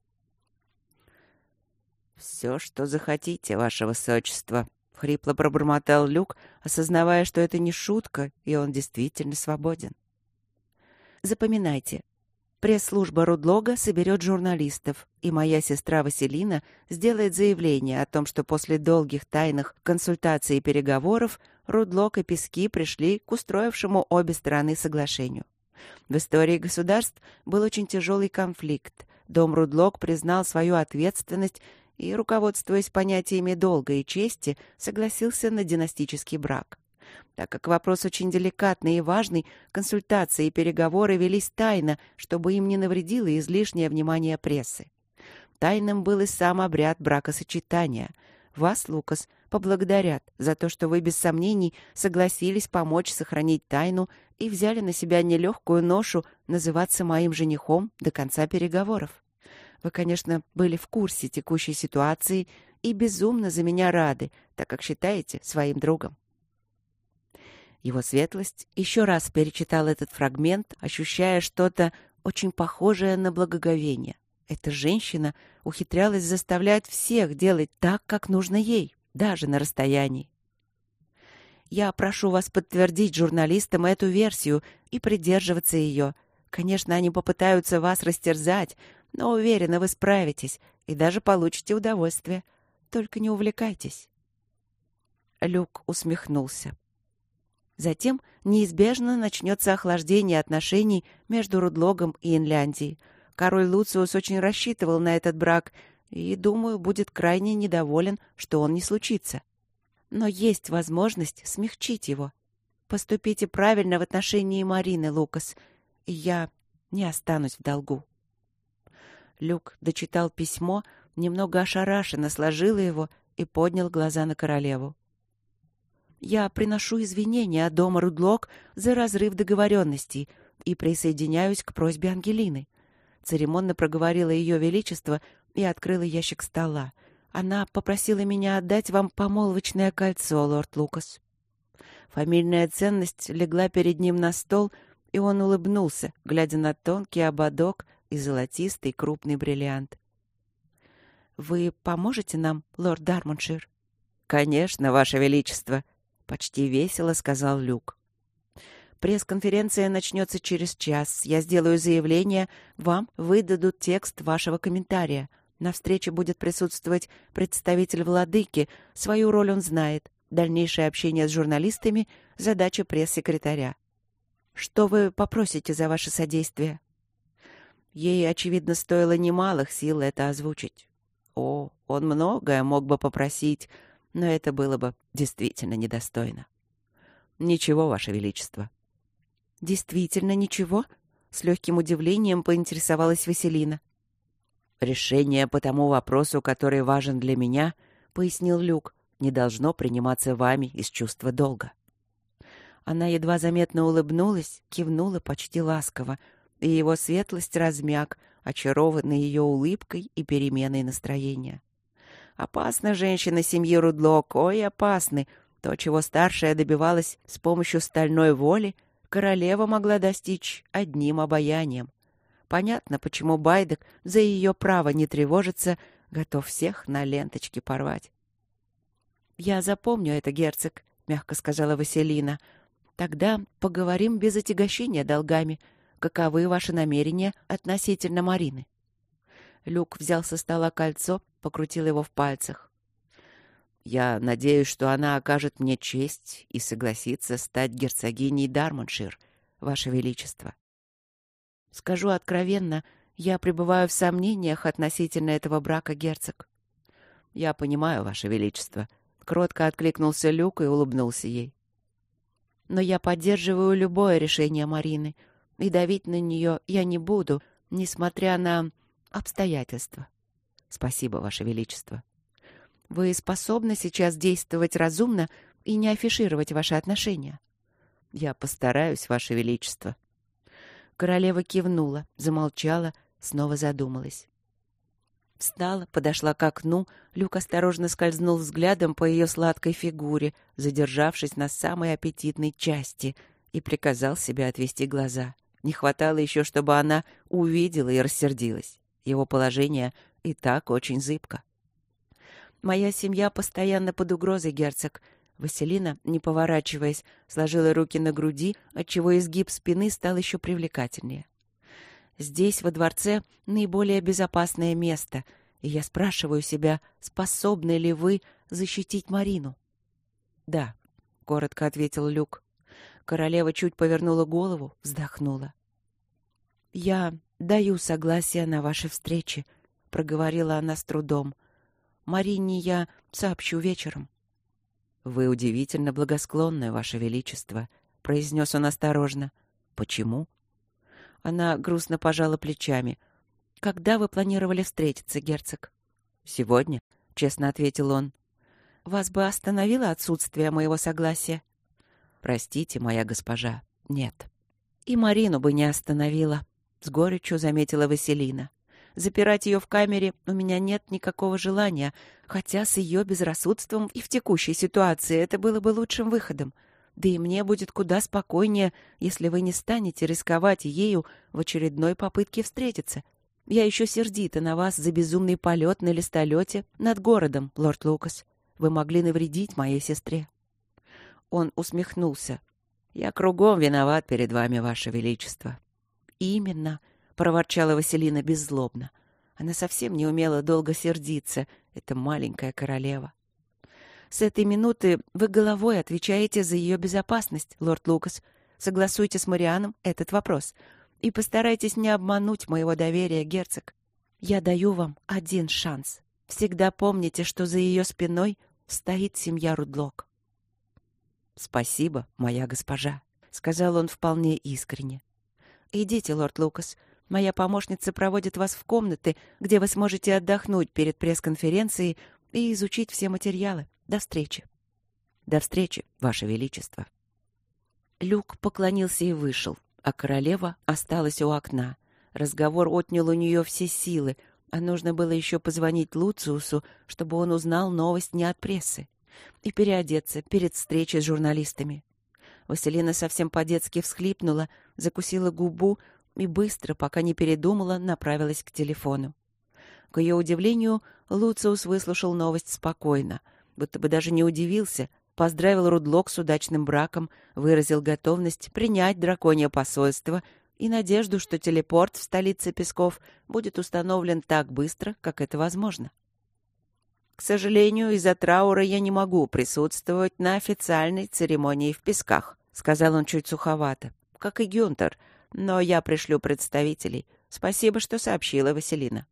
«Все, что захотите, ваше высочество», — хрипло пробормотал Люк, осознавая, что это не шутка, и он действительно свободен. «Запоминайте. Пресс-служба Рудлога соберет журналистов, и моя сестра Василина сделает заявление о том, что после долгих тайных консультаций и переговоров Рудлог и Пески пришли к устроившему обе стороны соглашению. В истории государств был очень тяжелый конфликт. Дом Рудлог признал свою ответственность и, руководствуясь понятиями долга и чести, согласился на династический брак. Так как вопрос очень деликатный и важный, консультации и переговоры велись тайно, чтобы им не навредило излишнее внимание прессы. Тайным был и сам обряд бракосочетания. Вас, Лукас, поблагодарят за то, что вы без сомнений согласились помочь сохранить тайну и взяли на себя нелегкую ношу называться моим женихом до конца переговоров. Вы, конечно, были в курсе текущей ситуации и безумно за меня рады, так как считаете своим другом. Его светлость еще раз перечитал этот фрагмент, ощущая что-то очень похожее на благоговение. Эта женщина ухитрялась заставлять всех делать так, как нужно ей, даже на расстоянии. Я прошу вас подтвердить журналистам эту версию и придерживаться ее. Конечно, они попытаются вас растерзать, но уверена, вы справитесь и даже получите удовольствие. Только не увлекайтесь. Люк усмехнулся. Затем неизбежно начнется охлаждение отношений между Рудлогом и Инляндией. Король Луциус очень рассчитывал на этот брак и, думаю, будет крайне недоволен, что он не случится. Но есть возможность смягчить его. Поступите правильно в отношении Марины, Лукас, и я не останусь в долгу. Люк дочитал письмо, немного ошарашенно сложил его и поднял глаза на королеву. «Я приношу извинения от дома Рудлок за разрыв договоренностей и присоединяюсь к просьбе Ангелины», церемонно проговорила ее величество и открыла ящик стола. «Она попросила меня отдать вам помолвочное кольцо, лорд Лукас». Фамильная ценность легла перед ним на стол, и он улыбнулся, глядя на тонкий ободок и золотистый крупный бриллиант. «Вы поможете нам, лорд Дармоншир?» «Конечно, ваше величество», — почти весело сказал Люк. «Пресс-конференция начнется через час. Я сделаю заявление, вам выдадут текст вашего комментария. На встрече будет присутствовать представитель владыки. Свою роль он знает. Дальнейшее общение с журналистами — задача пресс-секретаря. Что вы попросите за ваше содействие?» Ей, очевидно, стоило немалых сил это озвучить. О, он многое мог бы попросить, но это было бы действительно недостойно. «Ничего, ваше величество». «Действительно ничего?» — с легким удивлением поинтересовалась Василина. «Решение по тому вопросу, который важен для меня, — пояснил Люк, — не должно приниматься вами из чувства долга». Она едва заметно улыбнулась, кивнула почти ласково, и его светлость размяк, очарованный ее улыбкой и переменой настроения. Опасна женщина семьи Рудлок, ой, опасны. То, чего старшая добивалась с помощью стальной воли, королева могла достичь одним обаянием. Понятно, почему Байдек за ее право не тревожиться готов всех на ленточке порвать. «Я запомню это, герцог», — мягко сказала Василина. «Тогда поговорим без отягощения долгами. Каковы ваши намерения относительно Марины?» Люк взял со стола кольцо, покрутил его в пальцах. «Я надеюсь, что она окажет мне честь и согласится стать герцогиней Дармоншир, ваше величество». «Скажу откровенно, я пребываю в сомнениях относительно этого брака, герцог». «Я понимаю, ваше величество», — кротко откликнулся Люк и улыбнулся ей. «Но я поддерживаю любое решение Марины, и давить на нее я не буду, несмотря на обстоятельства». «Спасибо, ваше величество». «Вы способны сейчас действовать разумно и не афишировать ваши отношения?» «Я постараюсь, ваше величество». Королева кивнула, замолчала, снова задумалась. Встала, подошла к окну, Люк осторожно скользнул взглядом по ее сладкой фигуре, задержавшись на самой аппетитной части, и приказал себе отвести глаза. Не хватало еще, чтобы она увидела и рассердилась. Его положение и так очень зыбко. «Моя семья постоянно под угрозой, герцог». Василина, не поворачиваясь, сложила руки на груди, отчего изгиб спины стал еще привлекательнее. «Здесь, во дворце, наиболее безопасное место, и я спрашиваю себя, способны ли вы защитить Марину?» «Да», — коротко ответил Люк. Королева чуть повернула голову, вздохнула. «Я даю согласие на ваши встречи», — проговорила она с трудом. «Марине я сообщу вечером». «Вы удивительно благосклонны, Ваше Величество», — произнес он осторожно. «Почему?» Она грустно пожала плечами. «Когда вы планировали встретиться, герцог?» «Сегодня», — честно ответил он. «Вас бы остановило отсутствие моего согласия?» «Простите, моя госпожа, нет». «И Марину бы не остановила», — с горечью заметила Василина. «Запирать ее в камере у меня нет никакого желания, хотя с ее безрассудством и в текущей ситуации это было бы лучшим выходом. Да и мне будет куда спокойнее, если вы не станете рисковать ею в очередной попытке встретиться. Я еще сердита на вас за безумный полет на листолете над городом, лорд Лукас. Вы могли навредить моей сестре». Он усмехнулся. «Я кругом виноват перед вами, Ваше Величество». «Именно», — проворчала Василина беззлобно. Она совсем не умела долго сердиться, эта маленькая королева. «С этой минуты вы головой отвечаете за ее безопасность, лорд Лукас. Согласуйте с Марианом этот вопрос. И постарайтесь не обмануть моего доверия, герцог. Я даю вам один шанс. Всегда помните, что за ее спиной стоит семья Рудлок». «Спасибо, моя госпожа», — сказал он вполне искренне. «Идите, лорд Лукас. Моя помощница проводит вас в комнаты, где вы сможете отдохнуть перед пресс-конференцией и изучить все материалы. До встречи». «До встречи, Ваше Величество». Люк поклонился и вышел, а королева осталась у окна. Разговор отнял у нее все силы, а нужно было еще позвонить Луциусу, чтобы он узнал новость не от прессы, и переодеться перед встречей с журналистами. Василина совсем по-детски всхлипнула, закусила губу и быстро, пока не передумала, направилась к телефону. К ее удивлению, Луциус выслушал новость спокойно, будто бы даже не удивился, поздравил Рудлок с удачным браком, выразил готовность принять драконье посольство и надежду, что телепорт в столице Песков будет установлен так быстро, как это возможно. «К сожалению, из-за траура я не могу присутствовать на официальной церемонии в Песках», — сказал он чуть суховато, как и Гюнтер, «но я пришлю представителей. Спасибо, что сообщила, Василина».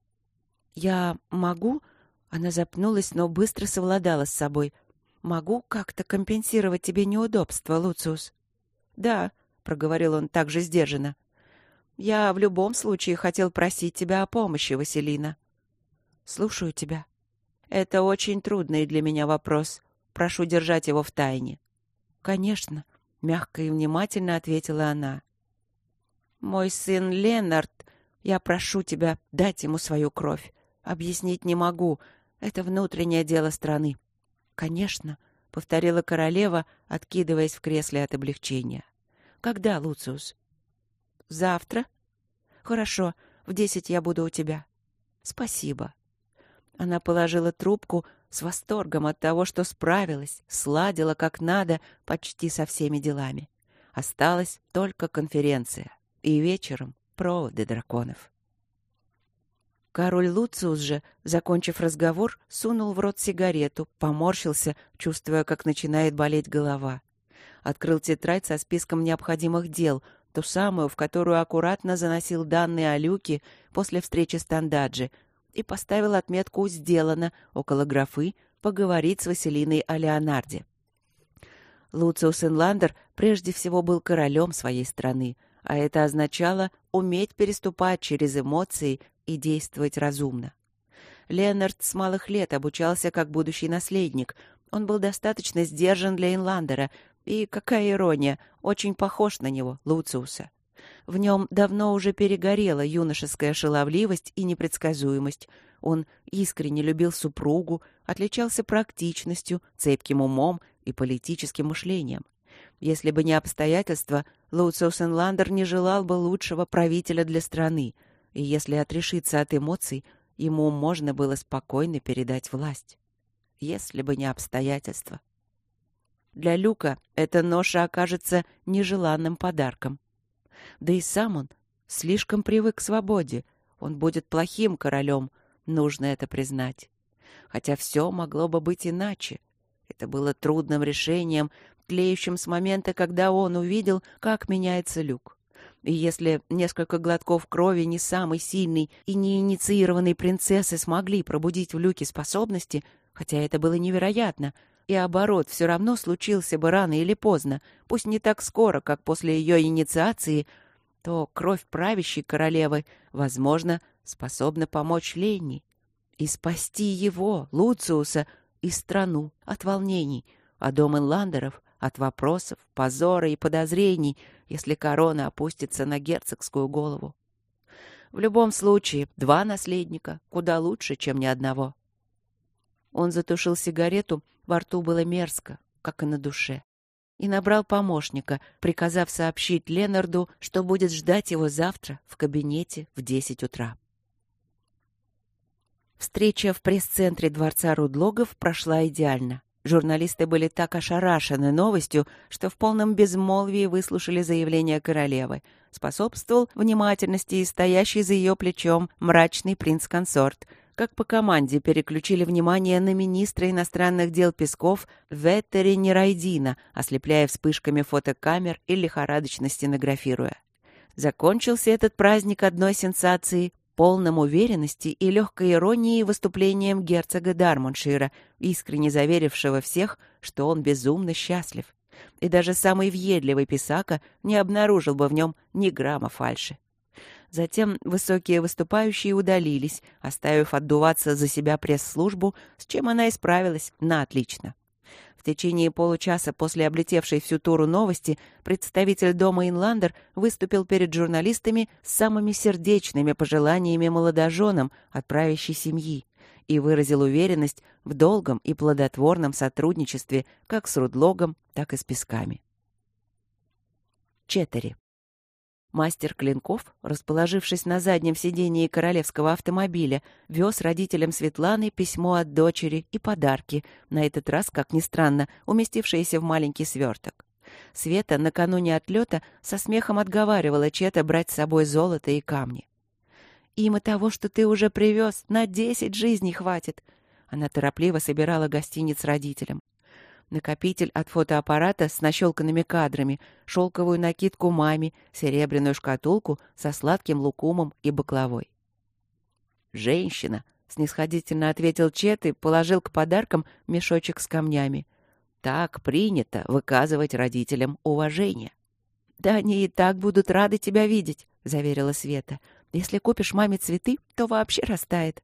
«Я могу?» — она запнулась, но быстро совладала с собой. «Могу как-то компенсировать тебе неудобства, Луциус?» «Да», — проговорил он также сдержанно. «Я в любом случае хотел просить тебя о помощи, Василина». «Слушаю тебя». «Это очень трудный для меня вопрос. Прошу держать его в тайне». «Конечно», — мягко и внимательно ответила она. «Мой сын Ленард, я прошу тебя дать ему свою кровь. Объяснить не могу. Это внутреннее дело страны». «Конечно», — повторила королева, откидываясь в кресле от облегчения. «Когда, Луциус?» «Завтра?» «Хорошо, в 10 я буду у тебя». «Спасибо». Она положила трубку с восторгом от того, что справилась, сладила как надо почти со всеми делами. Осталась только конференция. И вечером проводы драконов. Король Луциус же, закончив разговор, сунул в рот сигарету, поморщился, чувствуя, как начинает болеть голова. Открыл тетрадь со списком необходимых дел, ту самую, в которую аккуратно заносил данные о Люке после встречи с Тандаджи, и поставил отметку «Сделано» около графы «Поговорить с Василиной о Леонарде». Луциус Инландер прежде всего был королем своей страны, а это означало уметь переступать через эмоции и действовать разумно. Леонард с малых лет обучался как будущий наследник. Он был достаточно сдержан для Инландера и, какая ирония, очень похож на него, Луциуса. В нем давно уже перегорела юношеская шаловливость и непредсказуемость. Он искренне любил супругу, отличался практичностью, цепким умом и политическим мышлением. Если бы не обстоятельства, Луциус Инландер не желал бы лучшего правителя для страны, и если отрешиться от эмоций, ему можно было спокойно передать власть. Если бы не обстоятельства. Для Люка эта ноша окажется нежеланным подарком. Да и сам он слишком привык к свободе. Он будет плохим королем, нужно это признать. Хотя все могло бы быть иначе. Это было трудным решением, тлеющим с момента, когда он увидел, как меняется Люк. И если несколько глотков крови не самой сильной и неинициированной принцессы смогли пробудить в Люке способности, хотя это было невероятно, и оборот все равно случился бы рано или поздно, пусть не так скоро, как после ее инициации, то кровь правящей королевы, возможно, способна помочь Ленни и спасти его, Луциуса, и страну от волнений, а дом Инландеров от вопросов, позора и подозрений, если корона опустится на герцогскую голову. В любом случае, 2 наследника куда лучше, чем ни одного. Он затушил сигарету, во рту было мерзко, как и на душе, и набрал помощника, приказав сообщить Ленарду, что будет ждать его завтра в кабинете в 10 утра. Встреча в пресс-центре дворца Рудлогов прошла идеально. Журналисты были так ошарашены новостью, что в полном безмолвии выслушали заявление королевы. Способствовал внимательности и стоящий за ее плечом мрачный принц-консорт. Как по команде переключили внимание на министра иностранных дел Песков Веттери Нерайдина, ослепляя вспышками фотокамер и лихорадочно стенографируя. Закончился этот праздник одной сенсацией, полным уверенности и легкой иронии выступлением герцога Дармоншира, искренне заверившего всех, что он безумно счастлив. И даже самый въедливый писака не обнаружил бы в нем ни грамма фальши. Затем высокие выступающие удалились, оставив отдуваться за себя пресс-службу, с чем она и справилась на отлично. В течение получаса после облетевшей всю туру новости представитель дома Инландер выступил перед журналистами с самыми сердечными пожеланиями молодоженам от правящей семьи и выразил уверенность в долгом и плодотворном сотрудничестве как с Рудлогом, так и с Песками. 4. Мастер клинков, расположившись на заднем сидении королевского автомобиля, вез родителям Светланы письмо от дочери и подарки, на этот раз, как ни странно, уместившиеся в маленький сверток. Света накануне отлета со смехом отговаривала Чета брать с собой золото и камни. «Им и того, что ты уже привез, на 10 жизней хватит!» Она торопливо собирала гостиниц родителям. Накопитель от фотоаппарата с нащелканными кадрами, шелковую накидку маме, серебряную шкатулку со сладким лукумом и баклавой. «Женщина», — снисходительно ответил Чет и положил к подаркам мешочек с камнями. «Так принято выказывать родителям уважение». «Да они и так будут рады тебя видеть», — заверила Света. «Если купишь маме цветы, то вообще растает».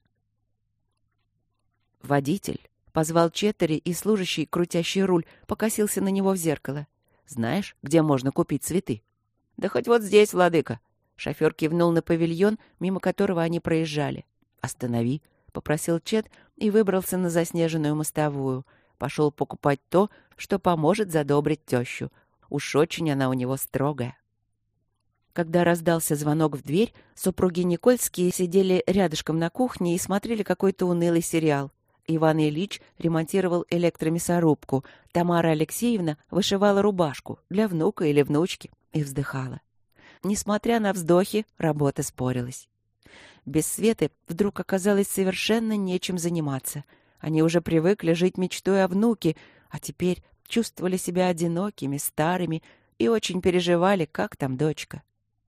Водитель позвал Четтери, и служащий, крутящий руль, покосился на него в зеркало. «Знаешь, где можно купить цветы?» «Да хоть вот здесь, владыка». Шофер кивнул на павильон, мимо которого они проезжали. «Останови», — попросил Чет и выбрался на заснеженную мостовую. Пошел покупать то, что поможет задобрить тещу. Уж очень она у него строгая. Когда раздался звонок в дверь, супруги Никольские сидели рядышком на кухне и смотрели какой-то унылый сериал. Иван Ильич ремонтировал электромясорубку, Тамара Алексеевна вышивала рубашку для внука или внучки и вздыхала. Несмотря на вздохи, работа спорилась. Без Светы вдруг оказалось совершенно нечем заниматься. Они уже привыкли жить мечтой о внуке, а теперь чувствовали себя одинокими, старыми и очень переживали, как там дочка.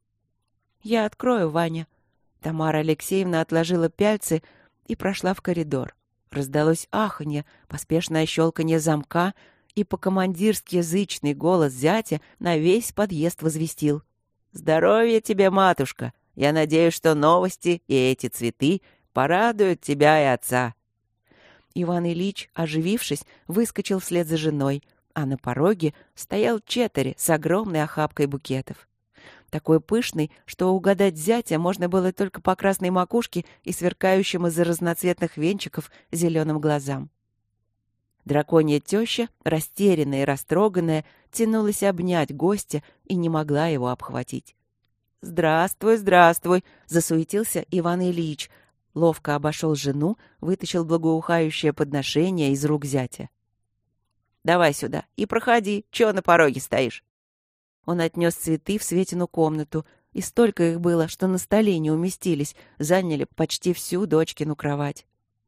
«Я открою, Ваня». Тамара Алексеевна отложила пяльцы и прошла в коридор. Раздалось аханье, поспешное щелканье замка, и по-командирски язычный голос зятя на весь подъезд возвестил: «Здоровья тебе, матушка! Я надеюсь, что новости и эти цветы порадуют тебя и отца». Иван Ильич, оживившись, выскочил вслед за женой, а на пороге стоял Четтери с огромной охапкой букетов. Такой пышный, что угадать зятя можно было только по красной макушке и сверкающим из-за разноцветных венчиков зеленым глазам. Драконья теща, растерянная и растроганная, тянулась обнять гостя и не могла его обхватить. «Здравствуй, здравствуй!» — засуетился Иван Ильич. Ловко обошел жену, вытащил благоухающее подношение из рук зятя. «Давай сюда и проходи, чего на пороге стоишь?» Он отнес цветы в Светину комнату, и столько их было, что на столе не уместились, заняли почти всю дочкину кровать.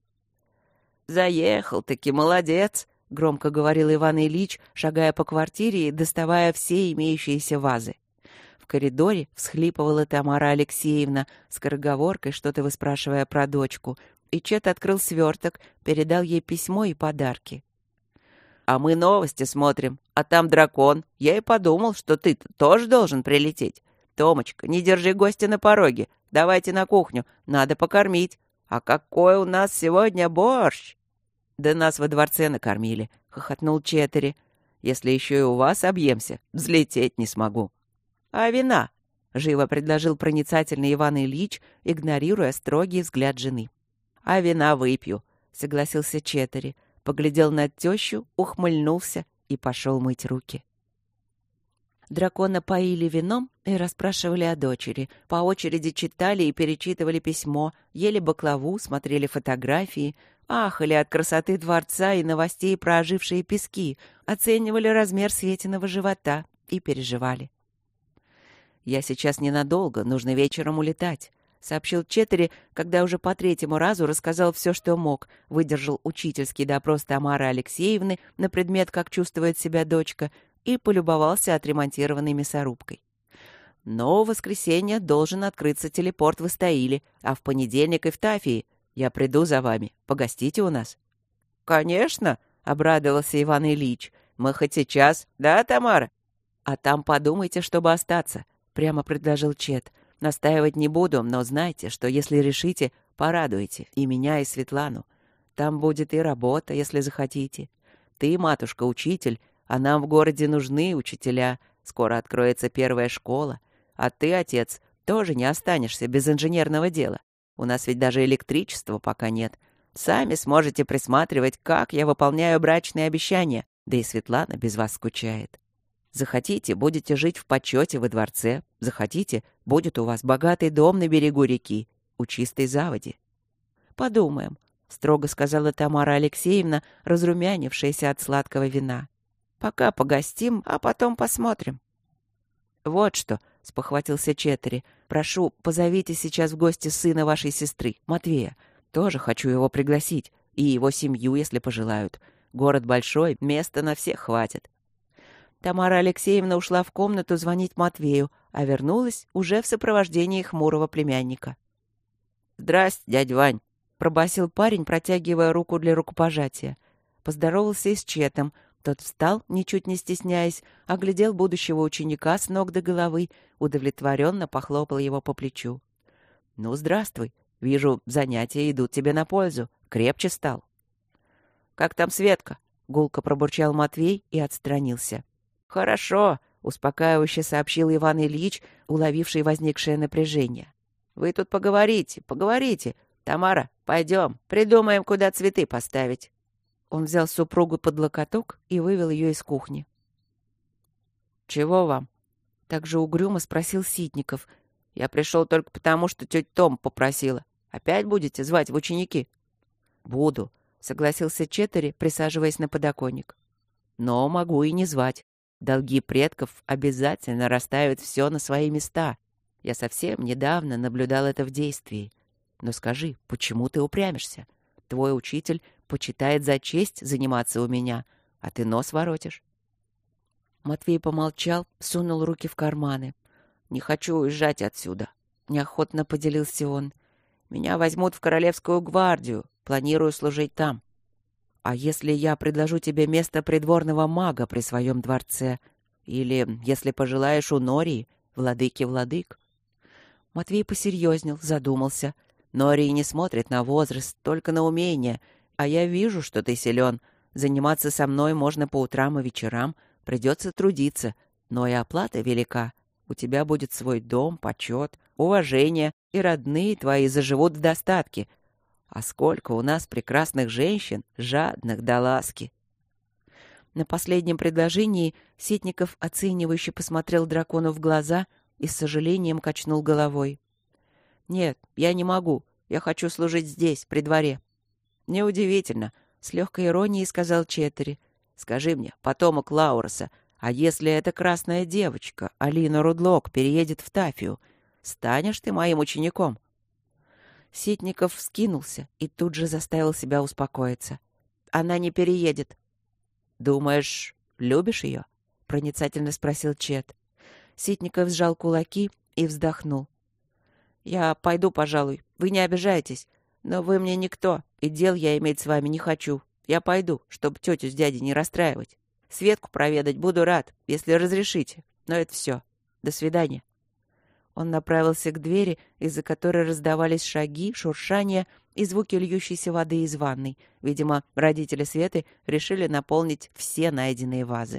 «Заехал-таки, молодец!» — громко говорил Иван Ильич, шагая по квартире и доставая все имеющиеся вазы. В коридоре всхлипывала Тамара Алексеевна, скороговоркой что-то выспрашивая про дочку, и Чет открыл сверток, передал ей письмо и подарки. А мы новости смотрим, а там дракон. Я и подумал, что ты тоже должен прилететь. Томочка, не держи гостя на пороге. Давайте на кухню, надо покормить. А какой у нас сегодня борщ!» «Да нас во дворце накормили», — хохотнул Четтери. «Если еще и у вас объемся, взлететь не смогу». «А вина?» — живо предложил проницательный Иван Ильич, игнорируя строгий взгляд жены. «А вина выпью», — согласился Четтери, поглядел на тещу, ухмыльнулся и пошел мыть руки. Дракона поили вином и расспрашивали о дочери. По очереди читали и перечитывали письмо, ели баклаву, смотрели фотографии, ахали от красоты дворца и новостей про ожившие пески, оценивали размер Светиного живота и переживали. «Я сейчас ненадолго, нужно вечером улетать», — сообщил Четтери, когда уже по третьему разу рассказал все, что мог, выдержал учительский допрос Тамары Алексеевны на предмет, как чувствует себя дочка, и полюбовался отремонтированной мясорубкой. «Но в воскресенье должен открыться телепорт в Истаиле, а в понедельник и в Тафии. Я приду за вами. Погостите у нас». «Конечно», — обрадовался Иван Ильич. «Мы хоть сейчас, да, Тамара?» «А там подумайте, чтобы остаться», — прямо предложил Чет. «Настаивать не буду, но знайте, что если решите, порадуете и меня, и Светлану. Там будет и работа, если захотите. Ты, матушка, учитель, а нам в городе нужны учителя. Скоро откроется первая школа. А ты, отец, тоже не останешься без инженерного дела. У нас ведь даже электричества пока нет. Сами сможете присматривать, как я выполняю брачные обещания. Да и Светлана без вас скучает. Захотите, будете жить в почете во дворце. Захотите, будет у вас богатый дом на берегу реки, у чистой заводи». «Подумаем», — строго сказала Тамара Алексеевна, разрумянившаяся от сладкого вина. «Пока погостим, а потом посмотрим». «Вот что», — спохватился Четтери, — «прошу, позовите сейчас в гости сына вашей сестры, Матвея. Тоже хочу его пригласить, и его семью, если пожелают. Город большой, места на всех хватит». Тамара Алексеевна ушла в комнату звонить Матвею, а вернулась уже в сопровождении хмурого племянника. «Здрасте, дядя Вань», — пробасил парень, протягивая руку для рукопожатия. Поздоровался и с Четом. Тот встал, ничуть не стесняясь, оглядел будущего ученика с ног до головы, удовлетворенно похлопал его по плечу. «Ну, здравствуй. Вижу, занятия идут тебе на пользу. Крепче стал». «Как там Светка?» — гулко пробурчал Матвей и отстранился. «Хорошо», — успокаивающе сообщил Иван Ильич, уловивший возникшее напряжение. «Вы тут поговорите, поговорите. Тамара, пойдем, придумаем, куда цветы поставить». Он взял супругу под локоток и вывел ее из кухни. «Чего вам?» — также угрюмо спросил Ситников. «Я пришел только потому, что тетя Том попросила. Опять будете звать в ученики?» «Буду», — согласился Четтери, присаживаясь на подоконник. «Но могу и не звать. Долги предков обязательно расставят все на свои места. Я совсем недавно наблюдал это в действии. Но скажи, почему ты упрямишься? Твой учитель почитает за честь заниматься у меня, а ты нос воротишь». Матвей помолчал, сунул руки в карманы. «Не хочу уезжать отсюда», — неохотно поделился он. «Меня возьмут в Королевскую гвардию. Планирую служить там. А если я предложу тебе место придворного мага при своем дворце? Или, если пожелаешь, у Нории, владыки-владык?» Матвей посерьезнел, задумался. «Нории не смотрит на возраст, только на умение. А я вижу, что ты силен. Заниматься со мной можно по утрам и вечерам. Придется трудиться. Но и оплата велика. У тебя будет свой дом, почет, уважение, и родные твои заживут в достатке. А сколько у нас прекрасных женщин, жадных до ласки!» На последнем предложении Ситников оценивающе посмотрел дракону в глаза и с сожалением качнул головой. «Нет, я не могу. Я хочу служить здесь, при дворе». «Неудивительно», — с легкой иронией сказал Четтери. «Скажи мне, потомок Лауроса, а если эта красная девочка, Алина Рудлок, переедет в Тафию, станешь ты моим учеником?» Ситников вскинулся и тут же заставил себя успокоиться. «Она не переедет». «Думаешь, любишь ее?» — проницательно спросил Чет. Ситников сжал кулаки и вздохнул. «Я пойду, пожалуй. Вы не обижайтесь. Но вы мне никто, и дел я иметь с вами не хочу. Я пойду, чтобы тетю с дядей не расстраивать. Светку проведать буду рад, если разрешите. Но это все. До свидания». Он направился к двери, из-за которой раздавались шаги, шуршание и звуки льющейся воды из ванной. Видимо, родители Светы решили наполнить все найденные вазы.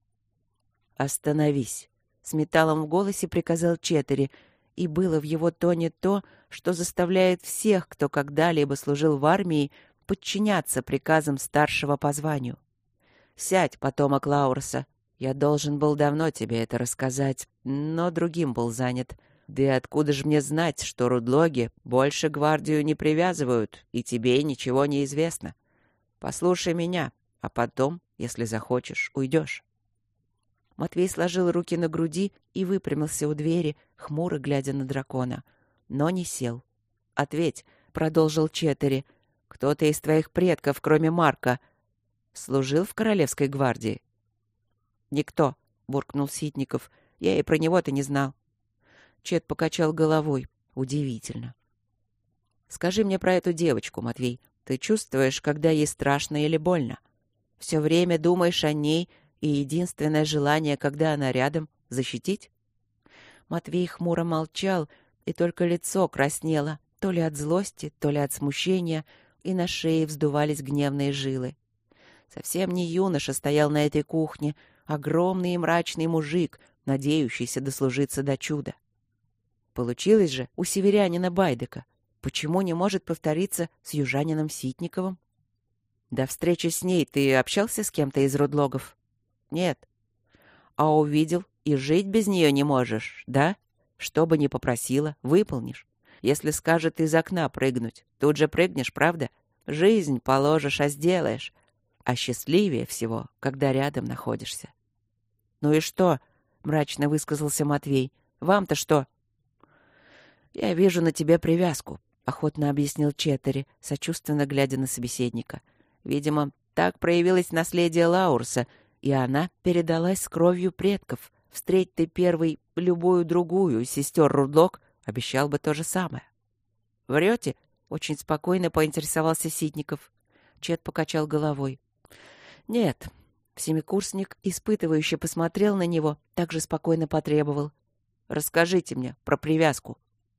«Остановись!» — с металлом в голосе приказал Четтери, и было в его тоне то, что заставляет всех, кто когда-либо служил в армии, подчиняться приказам старшего по званию. «Сядь, потомок Лауруса. Я должен был давно тебе это рассказать, но другим был занят. Да и откуда же мне знать, что рудлоги больше гвардию не привязывают, и тебе ничего не известно? Послушай меня, а потом, если захочешь, уйдешь». Матвей сложил руки на груди и выпрямился у двери, хмуро глядя на дракона. Но не сел. «Ответь», — продолжил Четтери, — «кто-то из твоих предков, кроме Марка, служил в Королевской гвардии?» «Никто», — буркнул Ситников. «Я и про него-то не знал». Чет покачал головой. «Удивительно». «Скажи мне про эту девочку, Матвей. Ты чувствуешь, когда ей страшно или больно? Все время думаешь о ней, и единственное желание, когда она рядом, — защитить?» Матвей хмуро молчал, и только лицо краснело, то ли от злости, то ли от смущения, и на шее вздувались гневные жилы. Совсем не юноша стоял на этой кухне, огромный и мрачный мужик, надеющийся дослужиться до чуда. Получилось же у северянина Байдека. Почему не может повториться с южанином Ситниковым? До встречи с ней ты общался с кем-то из рудлогов? Нет. А увидел и жить без нее не можешь, да? Что бы ни попросила, выполнишь. Если скажет из окна прыгнуть, тут же прыгнешь, правда? Жизнь положишь, а сделаешь. А счастливее всего, когда рядом находишься. «Ну и что?» — мрачно высказался Матвей. «Вам-то что?» «Я вижу на тебе привязку», — охотно объяснил Четтери, сочувственно глядя на собеседника. «Видимо, так проявилось наследие Лауруса, и она передалась с кровью предков. Встреть ты первый любую другую сестер Рудлок, обещал бы то же самое». «Врете?» — очень спокойно поинтересовался Ситников. Чет покачал головой. «Нет». Семикурсник, испытывающе посмотрел на него, также спокойно потребовал. «Расскажите мне про привязку».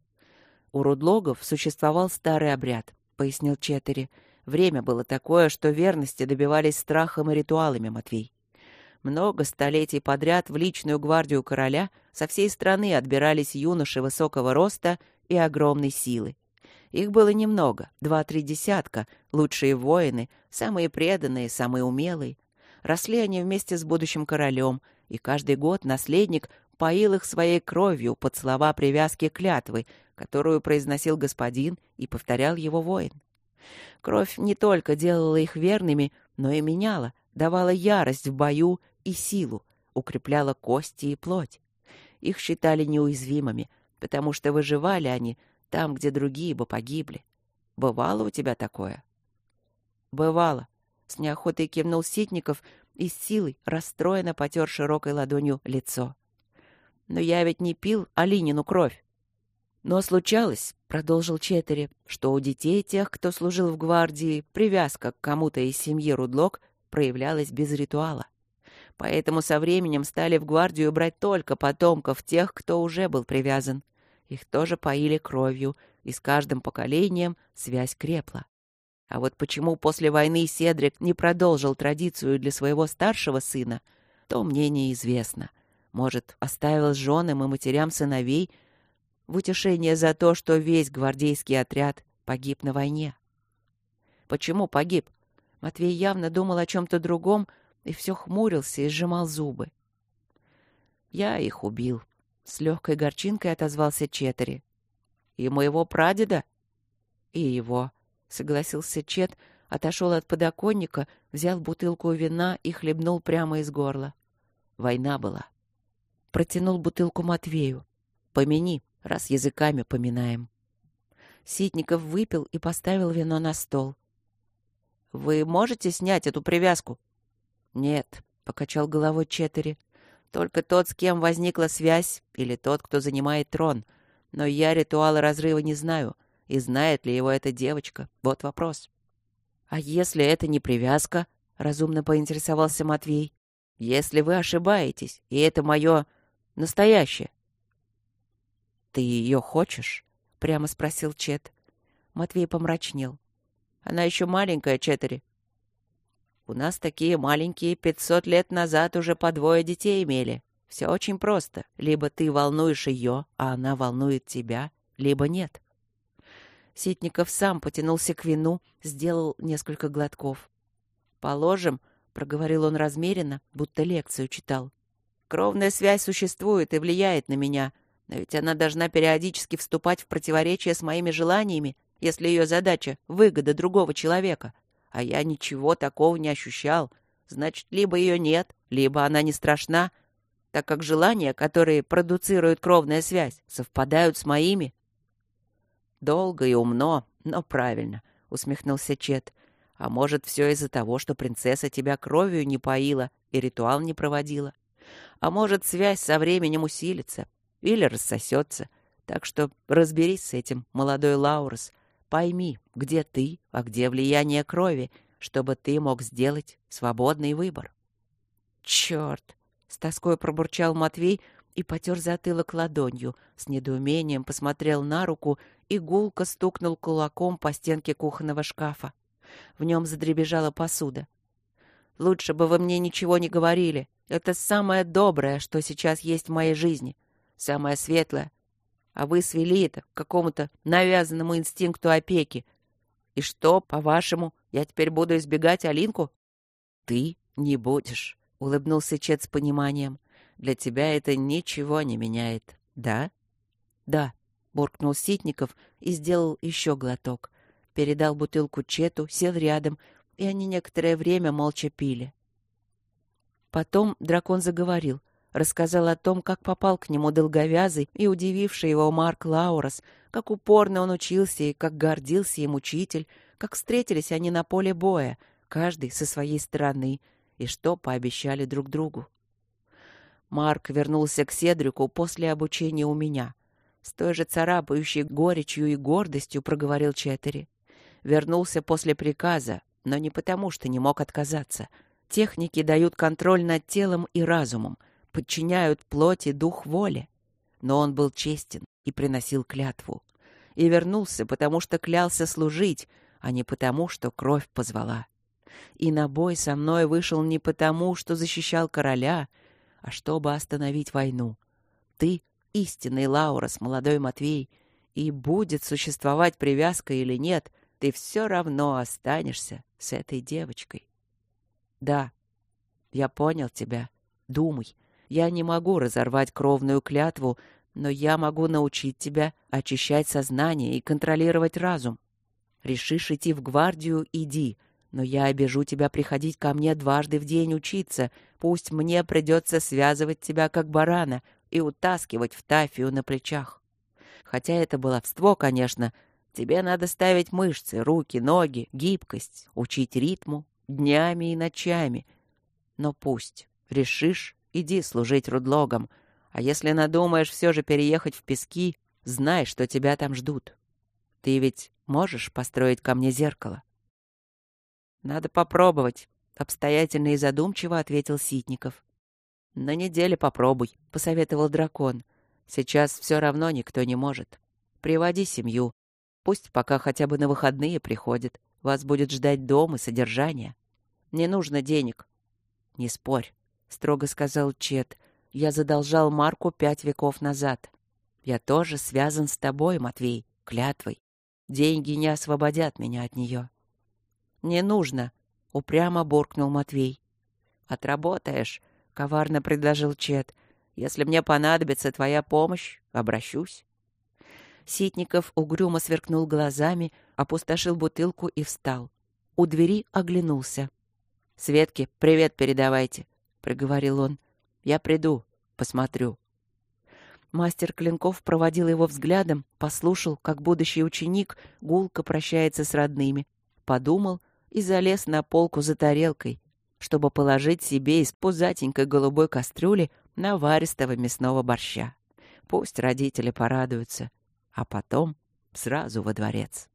«У рудлогов существовал старый обряд», — пояснил Четтери. «Время было такое, что верности добивались страхом и ритуалами, Матвей. Много столетий подряд в личную гвардию короля со всей страны отбирались юноши высокого роста и огромной силы. Их было немного, 2-3 десятка, лучшие воины, самые преданные, самые умелые. Росли они вместе с будущим королем, и каждый год наследник поил их своей кровью под слова привязки клятвы, которую произносил господин и повторял его воин. Кровь не только делала их верными, но и меняла, давала ярость в бою и силу, укрепляла кости и плоть. Их считали неуязвимыми, потому что выживали они там, где другие бы погибли. Бывало у тебя такое? Бывало. С неохотой кивнул Ситников и с силой расстроенно потер широкой ладонью лицо. Но я ведь не пил Алинину кровь. Но случалось, продолжил Четтери, что у детей тех, кто служил в гвардии, привязка к кому-то из семьи Рудлок проявлялась без ритуала. Поэтому со временем стали в гвардию брать только потомков тех, кто уже был привязан. Их тоже поили кровью, и с каждым поколением связь крепла. А вот почему после войны Седрик не продолжил традицию для своего старшего сына, то мне неизвестно. Может, оставил женам и матерям сыновей в утешение за то, что весь гвардейский отряд погиб на войне. Почему погиб? Матвей явно думал о чем-то другом и все хмурился и сжимал зубы. «Я их убил», — с легкой горчинкой отозвался Четтери. «И моего прадеда?» «И его», — согласился Чет, отошел от подоконника, взял бутылку вина и хлебнул прямо из горла. Война была. Протянул бутылку Матвею. «Помяни, раз языками поминаем». Ситников выпил и поставил вино на стол. «Вы можете снять эту привязку?» «Нет», — покачал головой Четтери. «Только тот, с кем возникла связь, или тот, кто занимает трон. Но я ритуала разрыва не знаю. И знает ли его эта девочка? Вот вопрос». «А если это не привязка?» — разумно поинтересовался Матвей. «Если вы ошибаетесь, и это мое настоящее». «Ты ее хочешь?» — прямо спросил Чет. Матвей помрачнел. «Она еще маленькая, Четтери». «У нас такие маленькие 500 лет назад уже по 2 детей имели. Все очень просто. Либо ты волнуешь ее, а она волнует тебя, либо нет». Ситников сам потянулся к вину, сделал несколько глотков. «Положим», — проговорил он размеренно, будто лекцию читал. «Кровная связь существует и влияет на меня, но ведь она должна периодически вступать в противоречие с моими желаниями, если ее задача — выгода другого человека. А я ничего такого не ощущал. Значит, либо ее нет, либо она не страшна, так как желания, которые продуцирует кровная связь, совпадают с моими». «Долго и умно, но правильно», — усмехнулся Чет. «А может, все из-за того, что принцесса тебя кровью не поила и ритуал не проводила? А может, связь со временем усилится или рассосется? Так что разберись с этим, молодой Лаурес. Пойми, где ты, а где влияние крови, чтобы ты мог сделать свободный выбор». «Черт!» — с тоской пробурчал Матвей и потер затылок ладонью, с недоумением посмотрел на руку и гулко стукнул кулаком по стенке кухонного шкафа. В нем задребезжала посуда. «Лучше бы вы мне ничего не говорили. Это самое доброе, что сейчас есть в моей жизни. Самое светлое. А вы свели это к какому-то навязанному инстинкту опеки. И что, по-вашему, я теперь буду избегать Алинку?» «Ты не будешь», — улыбнулся Чет с пониманием. «Для тебя это ничего не меняет, да?» «Да», — буркнул Ситников и сделал еще глоток. Передал бутылку Чету, сел рядом, и они некоторое время молча пили. Потом дракон заговорил, рассказал о том, как попал к нему долговязый и удививший его Марк Лаурес, как упорно он учился и как гордился им учитель, как встретились они на поле боя, каждый со своей стороны, и что пообещали друг другу. Марк вернулся к Седрику после обучения у меня. С той же царапающей горечью и гордостью проговорил Четтери. Вернулся после приказа, но не потому, что не мог отказаться. Техники дают контроль над телом и разумом, подчиняют плоть и дух воле. Но он был честен и приносил клятву. И вернулся, потому что клялся служить, а не потому, что кровь позвала. И на бой со мной вышел не потому, что защищал короля, а чтобы остановить войну. Ты — истинный Лаурес, молодой Матвей, и будет существовать привязка или нет, ты все равно останешься с этой девочкой. Да, я понял тебя. Думай. Я не могу разорвать кровную клятву, но я могу научить тебя очищать сознание и контролировать разум. Решишь идти в гвардию — иди, но я обяжу тебя приходить ко мне 2 в день учиться, пусть мне придется связывать тебя как барана и утаскивать в тафию на плечах. Хотя это баловство, конечно, тебе надо ставить мышцы, руки, ноги, гибкость, учить ритму днями и ночами. Но пусть. Решишь — иди служить рудлогам. А если надумаешь все же переехать в Пески, знай, что тебя там ждут. Ты ведь можешь построить ко мне зеркало?» «Надо попробовать», — обстоятельно и задумчиво ответил Ситников. «На неделе попробуй», — посоветовал дракон. «Сейчас все равно никто не может. Приводи семью. Пусть пока хотя бы на выходные приходят. Вас будет ждать дом и содержание. Не нужно денег». «Не спорь», — строго сказал Чет. «Я задолжал Марку 5 веков назад. Я тоже связан с тобой, Матвей, клятвой. Деньги не освободят меня от нее». «Не нужно», — упрямо буркнул Матвей. «Отработаешь», — коварно предложил Чет. «Если мне понадобится твоя помощь, обращусь». Ситников угрюмо сверкнул глазами, опустошил бутылку и встал. У двери оглянулся. «Светке привет передавайте», — проговорил он. «Я приду, посмотрю». Мастер клинков проводил его взглядом, послушал, как будущий ученик гулко прощается с родными, подумал и залез на полку за тарелкой, чтобы положить себе из пузатенькой голубой кастрюли наваристого мясного борща. Пусть родители порадуются, а потом сразу во дворец.